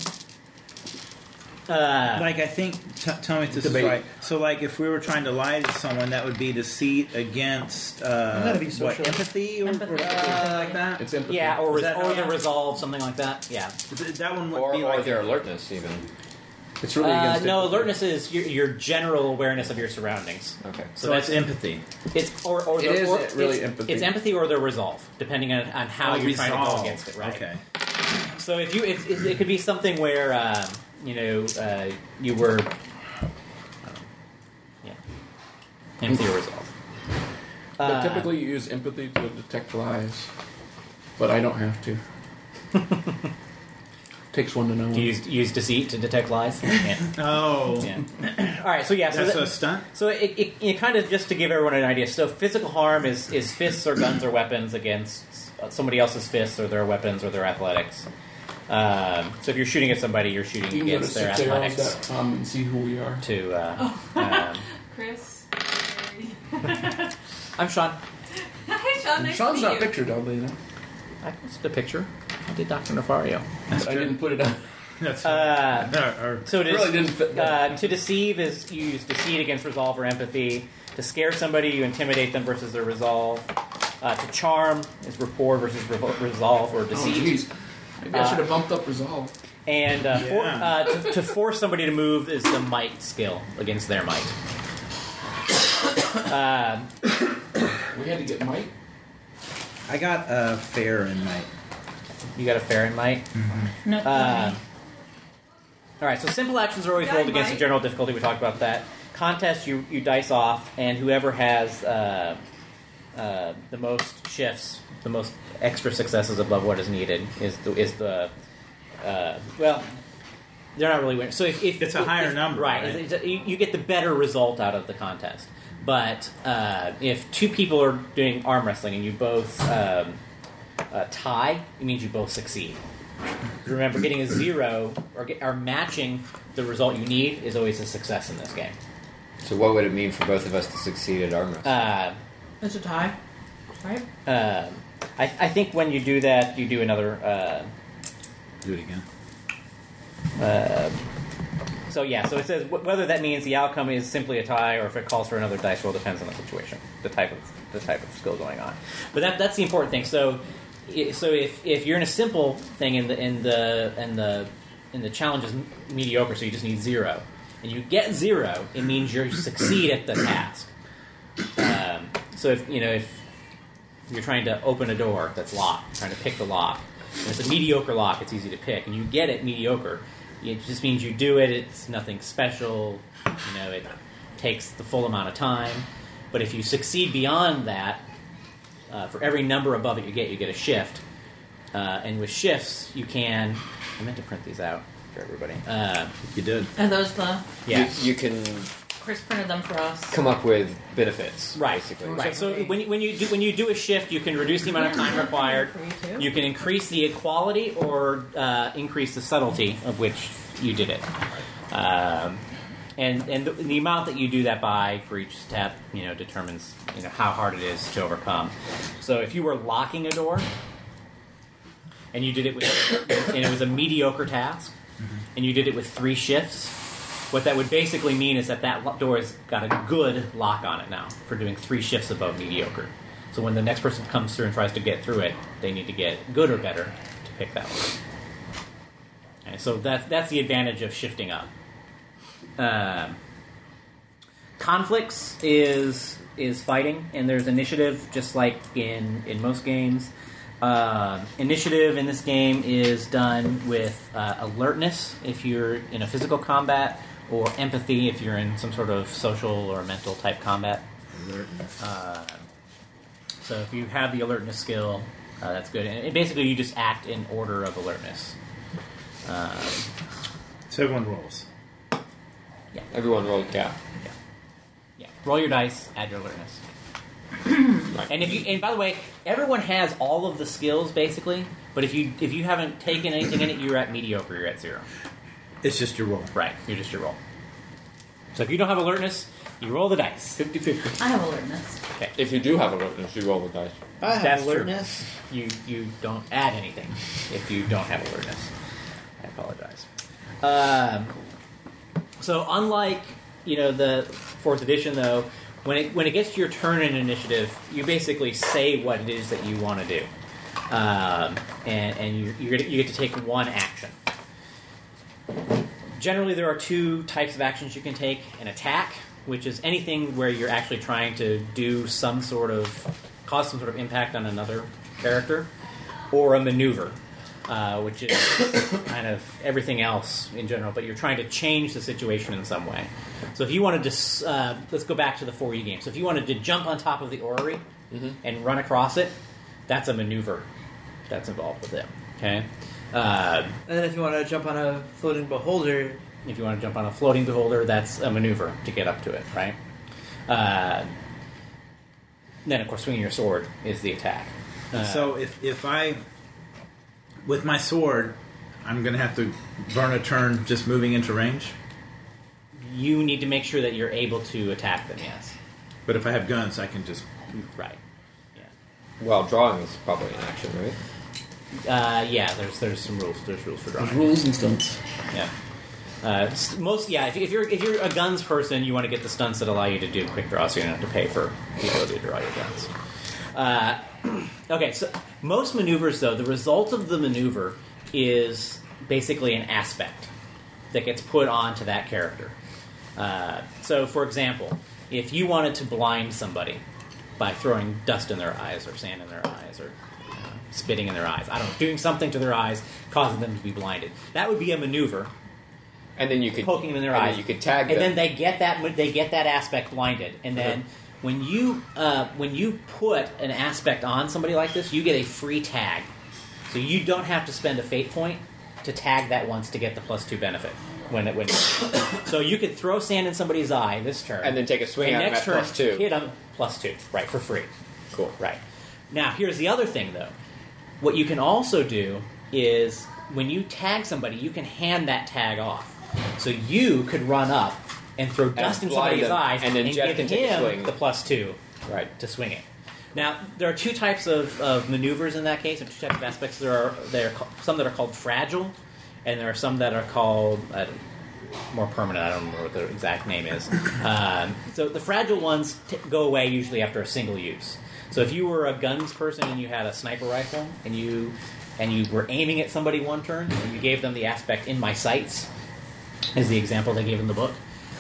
Like I think, tell me if this is Debate. right. So, like, if we were trying to lie to someone, that would be deceit against gotta be what, social. empathy or Empathy. something like that. It's empathy. Yeah, or Is that or how- the resolve, something like that. Yeah. That one would Or, be or like their alertness, even. It's really against No, empathy. alertness is your general awareness of your surroundings. Okay. so that's empathy. It's or It the, is or really it's, empathy. It's empathy or the resolve, depending on how you're trying to go Resolve. against it. Right. Okay. So if you, it could be something where you were, yeah, empathy or resolve. But typically you use empathy to detect lies. But I don't have to. Takes one to know one. Do you use deceit to detect lies? Yeah. Oh, Yeah. All right. So yeah. So that's that- a stunt. So it kind of, just to give everyone an idea, so physical harm is fists or guns or weapons against somebody else's fists or their weapons or their athletics. So if you're shooting at somebody, you're shooting You can go to against their athletics. 6ARs.com and see who we are. To Chris. I'm Sean. Hi, Sean. Nice Sean's to meet not you. pictured, oddly enough. I posted a picture. I did Dr. Nefario. But I didn't put it on. That's So It really didn't fit that. to deceive is you use deceit against resolve or empathy. To scare somebody, you intimidate them versus their resolve. To charm is rapport versus resolve or Oh, deceit. jeez. Maybe I should have bumped up resolve. And Yeah. to force somebody to move is the might skill against their might. We had to get Mike. I got fair in my. You got a fair and might. No, All right, so simple actions are always Yeah, rolled against the might. general difficulty. We talked about that. Contest, you dice off, and whoever has the most shifts, the most extra successes above what is needed, is the well. They're not really winners. So if It's a higher number, right? right? You get the better result out of the contest. But if two people are doing arm wrestling and you both tie, it means you both succeed. Remember, getting a 0 or matching the result you need is always a success in this game. So what would it mean for both of us to succeed at arm wrestling? It's a tie, right? I think when you do that, you do another. Do it again. So it says whether that means the outcome is simply a tie or if it calls for another dice roll depends on the situation, the type of skill going on. But that's the important thing. So if you're in a simple thing and the challenge is mediocre, so you just need 0, and you get 0, it means you succeed at the task. So if you're trying to open a door that's locked, trying to pick the lock, and it's a mediocre lock, it's easy to pick, and you get it mediocre, it just means you do it, it's nothing special, it takes the full amount of time. But if you succeed beyond that, for every number above it you get a shift. And with shifts, you can... I meant to print these out for everybody. You did. Are those the... Yeah. You can Chris printed them for us. come up with benefits, Right. basically. Right. So when you do a shift, you can reduce the amount of time required. For you too. You can increase the equality or increase the subtlety of which you did it. And the amount that you do that by for each step, determines how hard it is to overcome. So if you were locking a door, and you did it and it was a mediocre task, and you did it with 3 shifts, what that would basically mean is that door has got a good lock on it now for doing 3 shifts above mediocre. So when the next person comes through and tries to get through it, they need to get good or better to pick that one. And so that's the advantage of shifting up. Conflicts is fighting, and there's initiative, just like in most games. Initiative in this game is done with alertness if you're in a physical combat, or empathy if you're in some sort of social or mental type combat. So if you have the alertness skill, that's good. And basically you just act in order of alertness. So everyone rolls. Everyone roll, yeah. Yeah. Roll your dice, add your alertness. And by the way, everyone has all of the skills basically, but if you haven't taken anything in it, you're at mediocre, you're at 0. It's just your roll. Right, you're just your roll. So if you don't have alertness, you roll the dice. 50-50. I have alertness. Okay. If you do have alertness, you roll the dice. I have That's true. alertness. You don't add anything if you don't have alertness. I apologize. So unlike the 4th edition, though, when it gets to your turn in initiative, you basically say what it is that you want to do, and you get to take one action. Generally, there are 2 types of actions you can take: an attack, which is anything where you're actually trying to do cause some sort of impact on another character, or a maneuver, which is kind of everything else in general, but you're trying to change the situation in some way. So if you wanted to, let's go back to the 4E game. So if you wanted to jump on top of the orrery and run across it, that's a maneuver that's involved with it. Okay. And then if you want to jump on a floating beholder, If you want to jump on a floating beholder, that's a maneuver to get up to it, right? Then, of course, swinging your sword is the attack. So if I, with my sword, I'm going to have to burn a turn just moving into range? You need to make sure that you're able to attack them, yes. But if I have guns, I can just... Right. Yeah. Well, drawing is probably an action, right? Yeah, there's some rules. There's rules for drawing. There's rules and stunts. Yeah. If you're a guns person, you want to get the stunts that allow you to do quick draws, so you don't have to pay for the ability to draw your guns. Okay, so most maneuvers, though, the result of the maneuver is basically an aspect that gets put onto that character. So, for example, if you wanted to blind somebody by throwing dust in their eyes or sand in their eyes or spitting in their eyes, I don't know, doing something to their eyes, causing them to be blinded, that would be a maneuver. And then you could Poking them in their and eyes. Then you could tag and them. then they get that aspect blinded. And then when you put an aspect on somebody like this, you get a free tag. So you don't have to spend a fate point to tag that once to get the +2 benefit. So you could throw sand in somebody's eye this turn, And then take a swing and at him next at turn +2. hit them +2, right, for free. Cool. Right. Now, here's the other thing, though. What you can also do is when you tag somebody, you can hand that tag off. So you could run up and throw dust in blind somebody's him, eyes and then Jeff give can take a him swing. the +2 Right. to swing it. Now, there are two types of maneuvers in that case, or two types of aspects. There are some that are called fragile, and there are some that are called more permanent. I don't remember what the exact name is. So the fragile ones go away usually after a single use. So if you were a guns person and you had a sniper rifle and you were aiming at somebody one turn and you gave them the aspect "in my sights," is the example they gave in the book.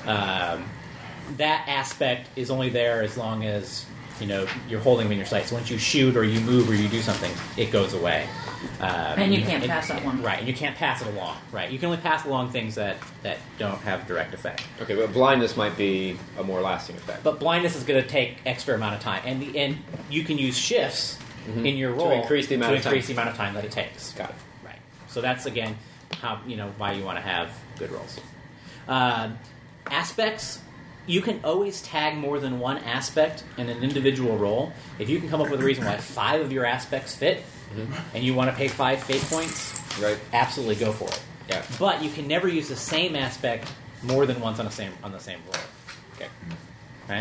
That aspect is only there as long as you're holding them in your sights. So once you shoot or you move or you do something, it goes away. And you can't pass that one. Right, and you can't pass it along. Right, you can only pass along things that don't have direct effect. Okay, but blindness might be a more lasting effect. But blindness is going to take extra amount of time, and you can use shifts in your roll To increase the amount of time. the amount of time that it takes. Got it. Right. So that's again how why you want to have good rolls. Aspects. You can always tag more than one aspect in an individual roll. If you can come up with a reason why 5 of your aspects fit, and you want to pay 5 fate points, Right. absolutely go for it. Yeah. But you can never use the same aspect more than once on the same roll. Okay. Right?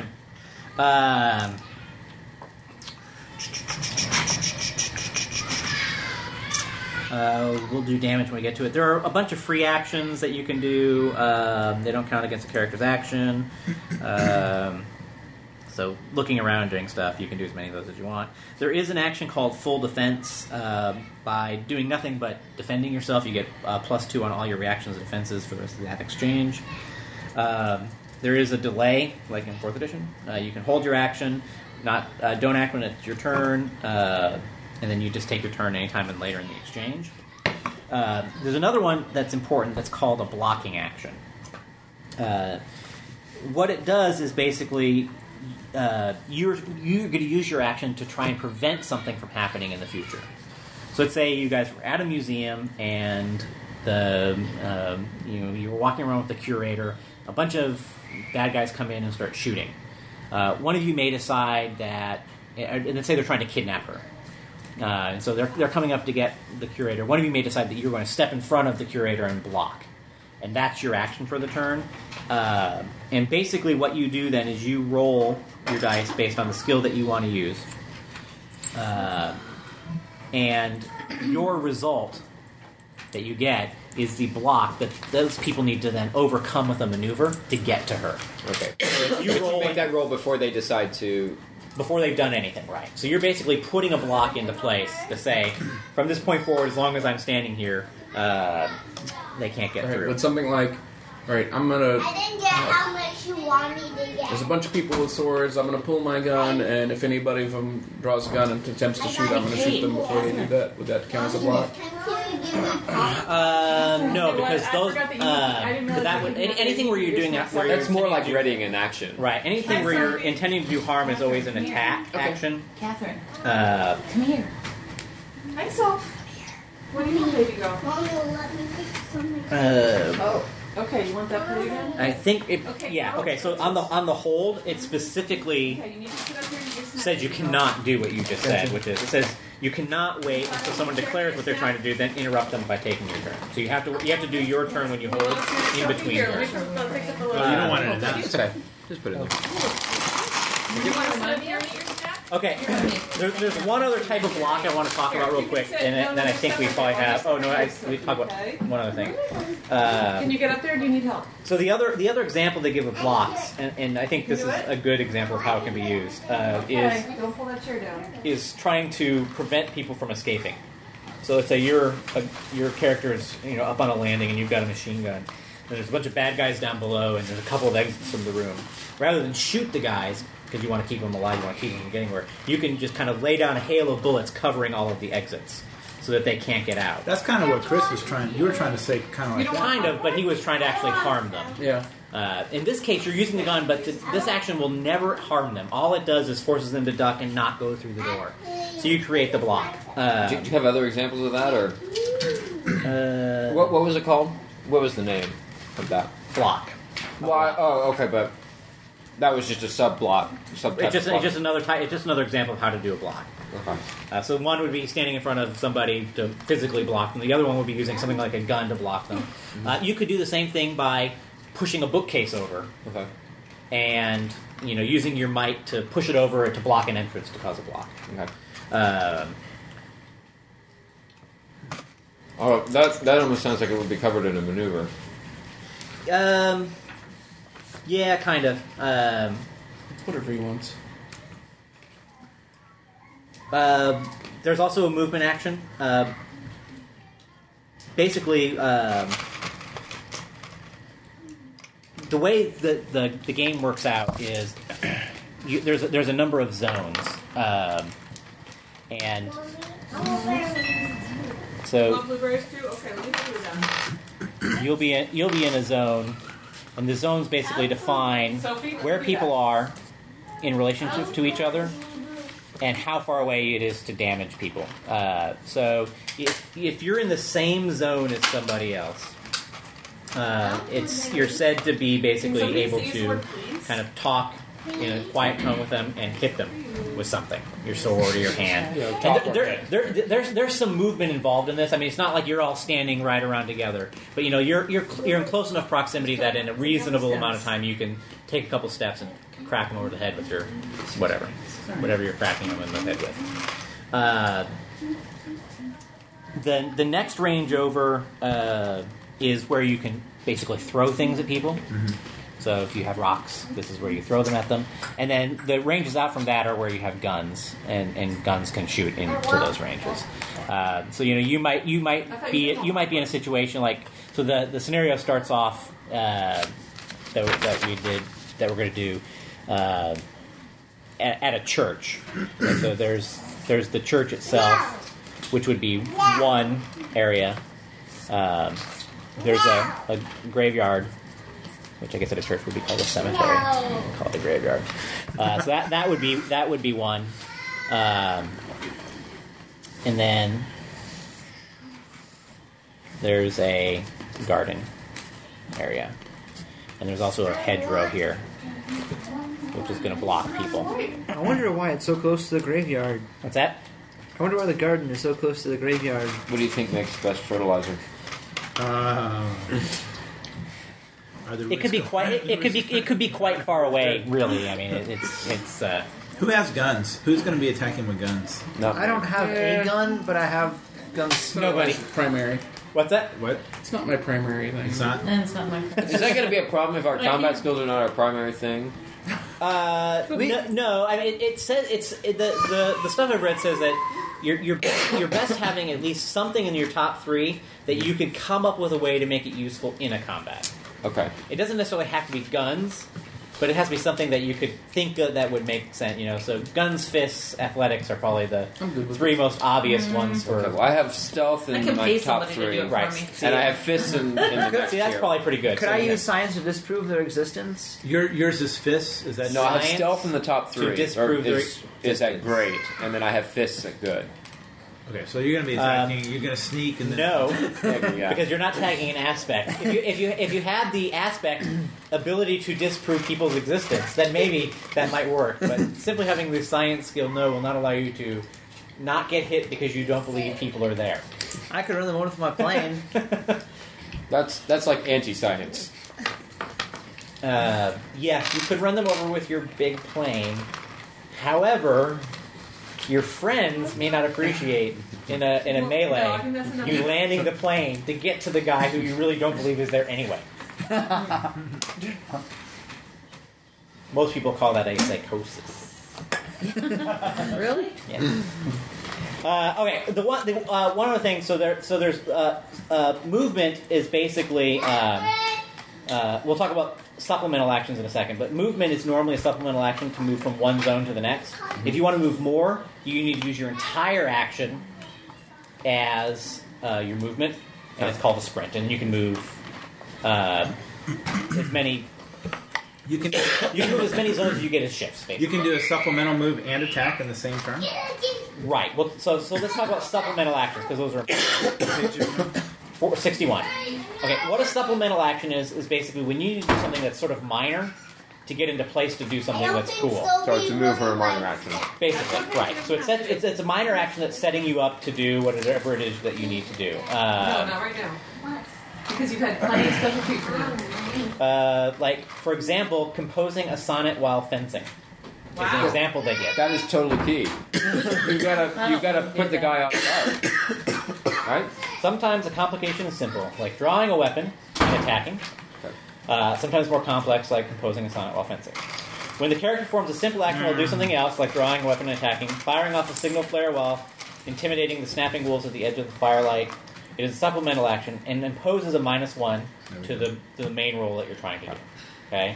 We'll do damage when we get to it. There are a bunch of free actions that you can do. They don't count against a character's action. So looking around and doing stuff, you can do as many of those as you want. There is an action called Full Defense. By doing nothing but defending yourself, you get +2 on all your reactions and defenses for the rest of that exchange. There is a delay, like in 4th edition. You can hold your action, don't act when it's your turn, and then you just take your turn anytime and later in the exchange. There's another one that's important that's called a blocking action. What it does is basically you're going to use your action to try and prevent something from happening in the future. So let's say you guys were at a museum and you were walking around with the curator. A bunch of bad guys come in and start shooting. One of you may decide that, and let's say they're trying to kidnap her. And so they're coming up to get the curator. One of you may decide that you're going to step in front of the curator and block. And that's your action for the turn. And basically what you do then is you roll your dice based on the skill that you want to use. And your result that you get is the block that those people need to then overcome with a maneuver to get to her. Okay. You roll make that roll before they decide to... Before they've done anything, right. So you're basically putting a block into place to say, from this point forward, as long as I'm standing here, they can't get through. But something like, all right, I'm going to... I didn't get how much you want me to get. There's a bunch of people with swords. I'm going to pull my gun, and if anybody of them draws a gun and attempts to shoot, I'm going to shoot them before they do that. Would that count as a block? No, because I those... forgot that I didn't realize that you would, could do that. anything where you're doing that... Where That's you're more like intending to- readying an action. Right, anything where you're intending to do harm is always an attack action. Catherine, Uh, come here. Hi, Soph. Where do you want baby go? Mommy will let me pick something. Oh, okay. You want that plate again? I think it... Okay, yeah, go. okay, so on the hold, it specifically Okay, you need to sit up here and get some. says you cannot do what you just said, which is, it says you cannot wait until someone declares what they're trying to do, then interrupt them by taking your turn. So you have to do your turn when you hold in between Here, let me turns. fix up the little. Well, you don't want it in that. It's okay. Just put it in there. Do you want to sit up here and eat your snack? Okay, there's one other type of block I want to talk about real quick, and then I think we probably have... Oh, no, we talk about one other thing. Can you get up there? Or do you need help? So the other example they give of blocks, and I think this is a good example of how it can be used, Okay, don't pull that chair down. is trying to prevent people from escaping. So let's say your character is up on a landing and you've got a machine gun. And there's a bunch of bad guys down below, and there's a couple of exits from the room. Rather than shoot the guys, because you want to keep them alive, you want to keep them from getting anywhere, you can just kind of lay down a hail of bullets covering all of the exits so that they can't get out. That's kind of what Chris was trying. You were trying to say, kind of like that. Kind of, but he was trying to actually harm them. Yeah. In this case, you're using the gun, but this action will never harm them. All it does is forces them to duck and not go through the door. So you create the block. Do you have other examples of that, or What was it called? What was the name of that? block. Well, oh, okay, but that was just a subtype. It's of just block. another type. It's just another example of how to do a block. Okay. So one would be standing in front of somebody to physically block them. The other one would be using something like a gun to block them. You could do the same thing by pushing a bookcase over Okay. and using your might to push it over to block an entrance to cause a block. Okay. Oh, that almost sounds like it would be covered in a maneuver. Yeah, kind of. Whatever he wants. There's also a movement action. Basically, the way the game works out is there's a number of zones, and so Want blueberries too? Okay, let me put it down. you'll be in a zone, and the zones basically define Sophie, where people are in relationship to each other and how far away it is to damage people. So if you're in the same zone as somebody else, you're said to be basically Somebody able say the to word, please. kind of talk in a quiet tone with them and hit them with something, your sword or your hand. And there's some movement involved in this. I mean, it's not like you're all standing right around together, but you're in close enough proximity that in a reasonable amount of time you can take a couple steps and crack them over the head with your whatever you're cracking them in the head with. Then the next range over is where you can basically throw things at people. Mm-hmm. So if you have rocks, this is where you throw them at them. And then the ranges out from that are where you have guns, and guns can shoot into those ranges. So you might be in a situation like, so the scenario starts off that we're going to do at a church. And so there's the church itself, which would be one area. There's a graveyard, which I guess at a church would be called a cemetery. Call it a graveyard. So that would be one. And then there's a garden area, and there's also a hedgerow here, which is going to block people. I wonder why it's so close to the graveyard. What's that? I wonder why the garden is so close to the graveyard. What do you think makes best fertilizer? It could be quite. It could be quite far away. Really, I mean, it's. Who has guns? Who's going to be attacking with guns? No. I don't have a gun, but I have guns. Nobody. Primary. What's that? What? It's not my primary thing. It's not. And it's not my Is that going to be a problem if our combat skills are not our primary thing? No. I mean, it says the stuff I've read says that you're best having at least something in your top 3 that you could come up with a way to make it useful in a combat. Okay. It doesn't necessarily have to be guns, but it has to be something that you could think of that would make sense. So guns, fists, athletics are probably the 3 most obvious ones for. Okay, well, I have stealth I in can my pay top somebody 3. to do it Right. for me. And I have fists in the next See, that's tier. probably pretty good. Could So, I yeah. use science to disprove their existence? Yours is fists? Is that No, I have Science stealth in the top 3. to disprove Or is at great, and then I have fists at good. Okay, so you're going to be attacking. You're going to sneak and then... No, Yeah. because you're not tagging an aspect. If you had the aspect ability to disprove people's existence, then maybe that might work. But simply having the science skill will not allow you to not get hit because you don't believe people are there. I could run them over with my plane. That's like anti-science. Yes, you could run them over with your big plane. However, your friends may not appreciate in a melee No, I think that's enough. you landing the plane to get to the guy who you really don't believe is there anyway. Most people call that a psychosis. Really? Yeah. Okay. One other thing. So there's movement is basically. We'll talk about supplemental actions in a second, but movement is normally a supplemental action to move from one zone to the next. If you want to move more, you need to use your entire action as your movement, and it's called a sprint. And you can move as many. You can move as many zones as you get as shifts. Basically. you can do a supplemental move and attack in the same turn. Right. Well, so let's talk about supplemental actions because those are 61. Okay, what a supplemental action is basically when you need to do something that's sort of minor to get into place to do something that's cool. So to move for a minor action. Basically, right. So it's a minor action that's setting you up to do whatever it is that you need to do. No, not right now. What? Because you've had plenty of special treatment now. Like, for example, composing a sonnet while fencing. Is an example they get. That is totally key. you gotta put the guy off guard. Right? Sometimes a complication is simple, like drawing a weapon and attacking. Sometimes more complex, like composing a sonnet while fencing. When the character performs a simple action while do something else, like drawing a weapon and attacking, firing off a signal flare while intimidating the snapping wolves at the edge of the firelight, it is a supplemental action and imposes a -1 to the main roll that you're trying to do. Okay,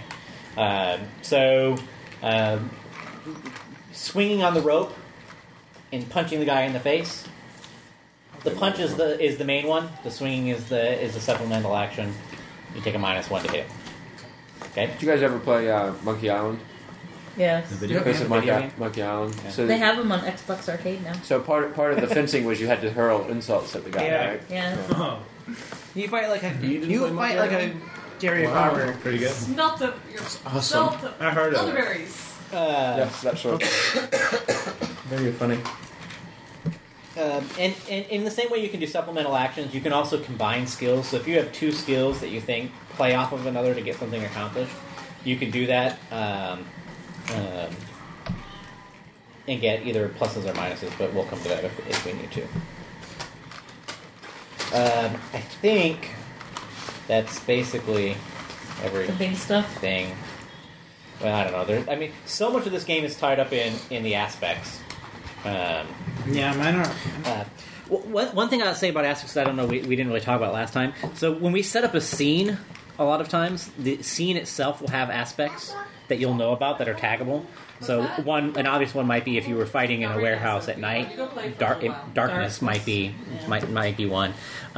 swinging on the rope and punching the guy in the face. The punch is the main one. The swinging is the supplemental action. You take a -1 to hit. Okay. Did you guys ever play Monkey Island? Yes. Chris and Video Monkey Island. Yeah. So They have them on Xbox Arcade now. So part of the fencing was you had to hurl insults at the guy, Yeah. right? Yeah. You fight like a didn't you play fight Monkey like a Island? Jerry Wow. Farmer. Pretty good. Smelt the awesome. smelt the I heard of it. elderberries. Yes, that's right. Very funny. And in the same way you can do supplemental actions, you can also combine skills. So if you have two skills that you think play off of another to get something accomplished, you can do that and get either pluses or minuses, but we'll come to that if we need to. I think that's basically The big stuff. everything. Well, I don't know. So much of this game is tied up in the aspects. Yeah, mine are. One thing I'll say about aspects that I don't know we didn't really talk about last time. So when we set up a scene, a lot of times the scene itself will have aspects that you'll know about that are taggable. So an obvious one might be if you were fighting in a warehouse at night, darkness might be one.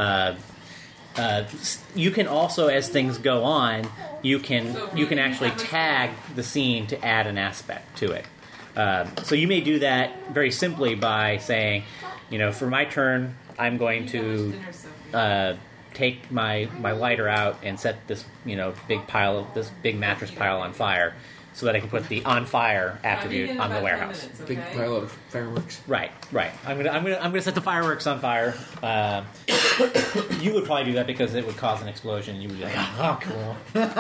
You can also, as things go on, you can actually tag the scene to add an aspect to it. So you may do that very simply by saying, for my turn, I'm going to take my lighter out and set this this big mattress pile on fire, so that I can put the on fire attribute on the warehouse. Big pile of fireworks. Right. I'm gonna set the fireworks on fire. You would probably do that because it would cause an explosion. You would be like, oh, cool.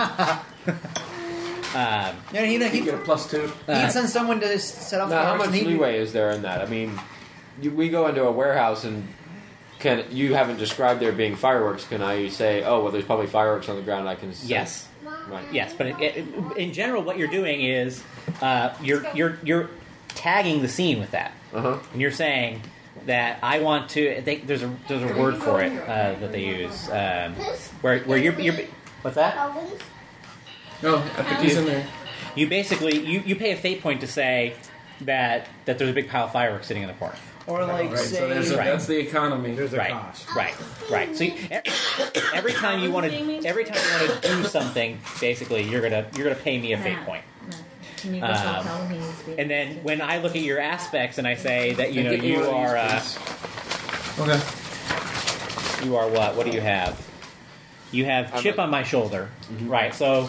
He get a +2. can send someone to set off Now, how fireworks much and he- leeway is there in that? I mean, we go into a warehouse and you haven't described there being fireworks. Can I say, oh, well, there's probably fireworks on the ground? I can. Yes. Right. Yes, but in general, what you're doing is you're tagging the scene with that, and you're saying that I want to. There's a word for it that they use where you're. What's that? Oh, I think he's in there. You basically you pay a fate point to say that there's a big pile of fireworks sitting in the corner. or like Right, say so that's the economy. There's a Right. cost. Right. So every time you want to do something, basically you're gonna pay me a fate point. Can you go tell me? And then when I look at your aspects and I say that you are Okay. you are what? What do you have? You have chip on my shoulder, right? So,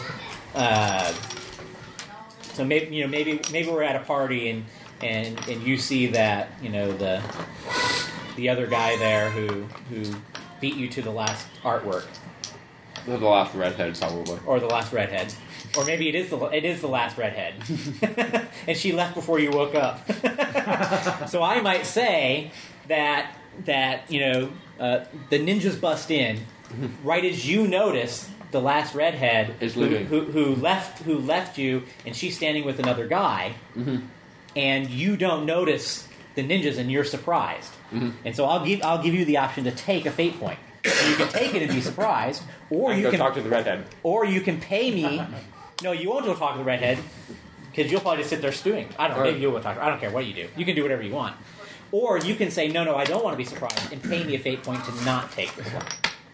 maybe we're at a party and you see that the other guy there who beat you to the last artwork, The last redhead, probably. or the last redhead, or maybe it is the last redhead, and she left before you woke up. So I might say that the ninjas bust in right as you notice the last redhead Is leaving. who left you, and she's standing with another guy, and you don't notice the ninjas, and you're surprised. And so I'll give you the option to take a fate point. So you can take it and be surprised, or I you go can talk to the redhead. or you can pay me. No, you won't go talk to the redhead because you'll probably just sit there stewing. I don't know. Maybe you'll go talk. I don't care what you do. You can do whatever you want. Or you can say, no, I don't want to be surprised, and pay me a fate point to not take this one.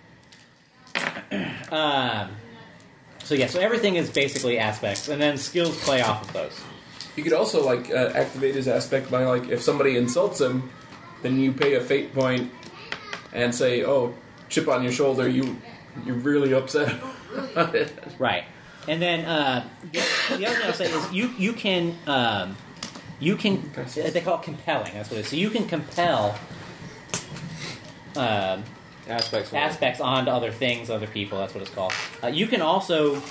So everything is basically aspects, and then skills play off of those. You could also activate his aspect by if somebody insults him, then you pay a fate point and say, oh, chip on your shoulder, you're really upset. Right. And then the other thing I'll say is you can they call it compelling. That's what it is. So you can compel aspects onto other things, other people. That's what it's called. You can also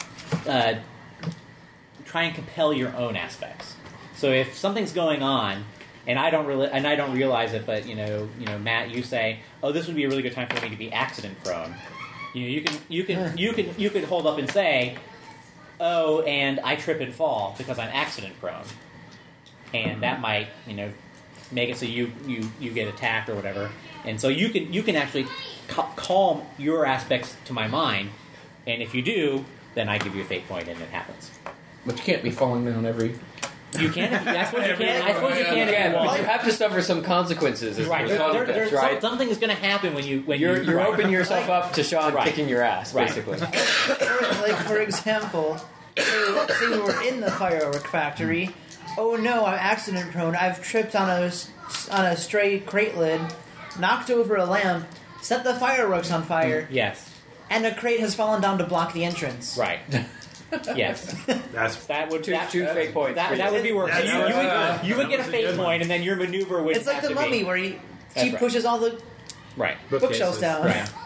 try and compel your own aspects. So if something's going on, and I don't realize it, but you know, Matt, you say, "Oh, this would be a really good time for me to be accident prone." You could hold up and say, "Oh, and I trip and fall because I'm accident prone," and that might make it so you get attacked or whatever. And so you can actually call your aspects to my mind, and if you do, then I give you a fate point, and it happens. But you can't be falling down every. You can. I suppose you can. I suppose you can if you But want. you have to suffer some consequences. As Right. a result of this, right? Something is going to happen when You're right. opening yourself up to Sean Right. kicking your ass, Right. basically. For example, say we were in the firework factory. Oh no, I'm accident prone. I've tripped on a stray crate lid, knocked over a lamp, set the fireworks on fire, Yes. and a crate has fallen down to block the entrance. Right. Yes. That would Two fate points. That would be worse. That You would get a was a fate good one. point, and then your maneuver would. It's like have the to mummy be, where she That's right. pushes all the Right. bookshelves down. Right.